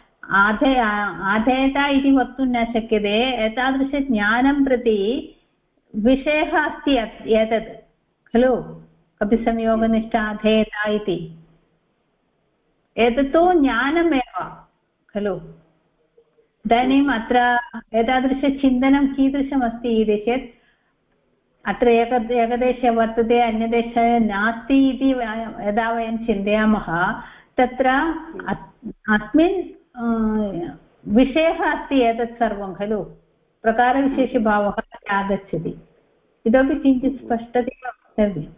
आधेयता इति वक्तुं न शक्यते एतादृशज्ञानं प्रति विषयः अस्ति एतत् खलु कपिसंयोगनिष्ठा आधेयता इति एतत्तु ज्ञानमेव खलु इदानीम् अत्र एतादृशचिन्तनं कीदृशमस्ति इति चेत् अत्र एकदेशे वर्तते अन्यदेशे नास्ति इति यदा वयं चिन्तयामः तत्र अस्मिन् विषयः अस्ति एतत् सर्वं खलु प्रकारविशेषभावः आगच्छति इतोपि किञ्चित् स्पष्टतया वक्तव्यम्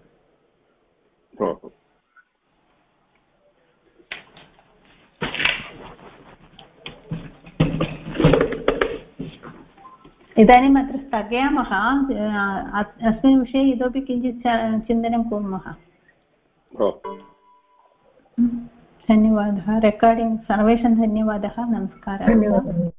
इदानीम् अत्र स्थगयामः अस्मिन् विषये इतोपि किञ्चित् चिन्तनं कुर्मः धन्यवादः रेकार्डिङ्ग् सर्वेषां धन्यवादः नमस्कारः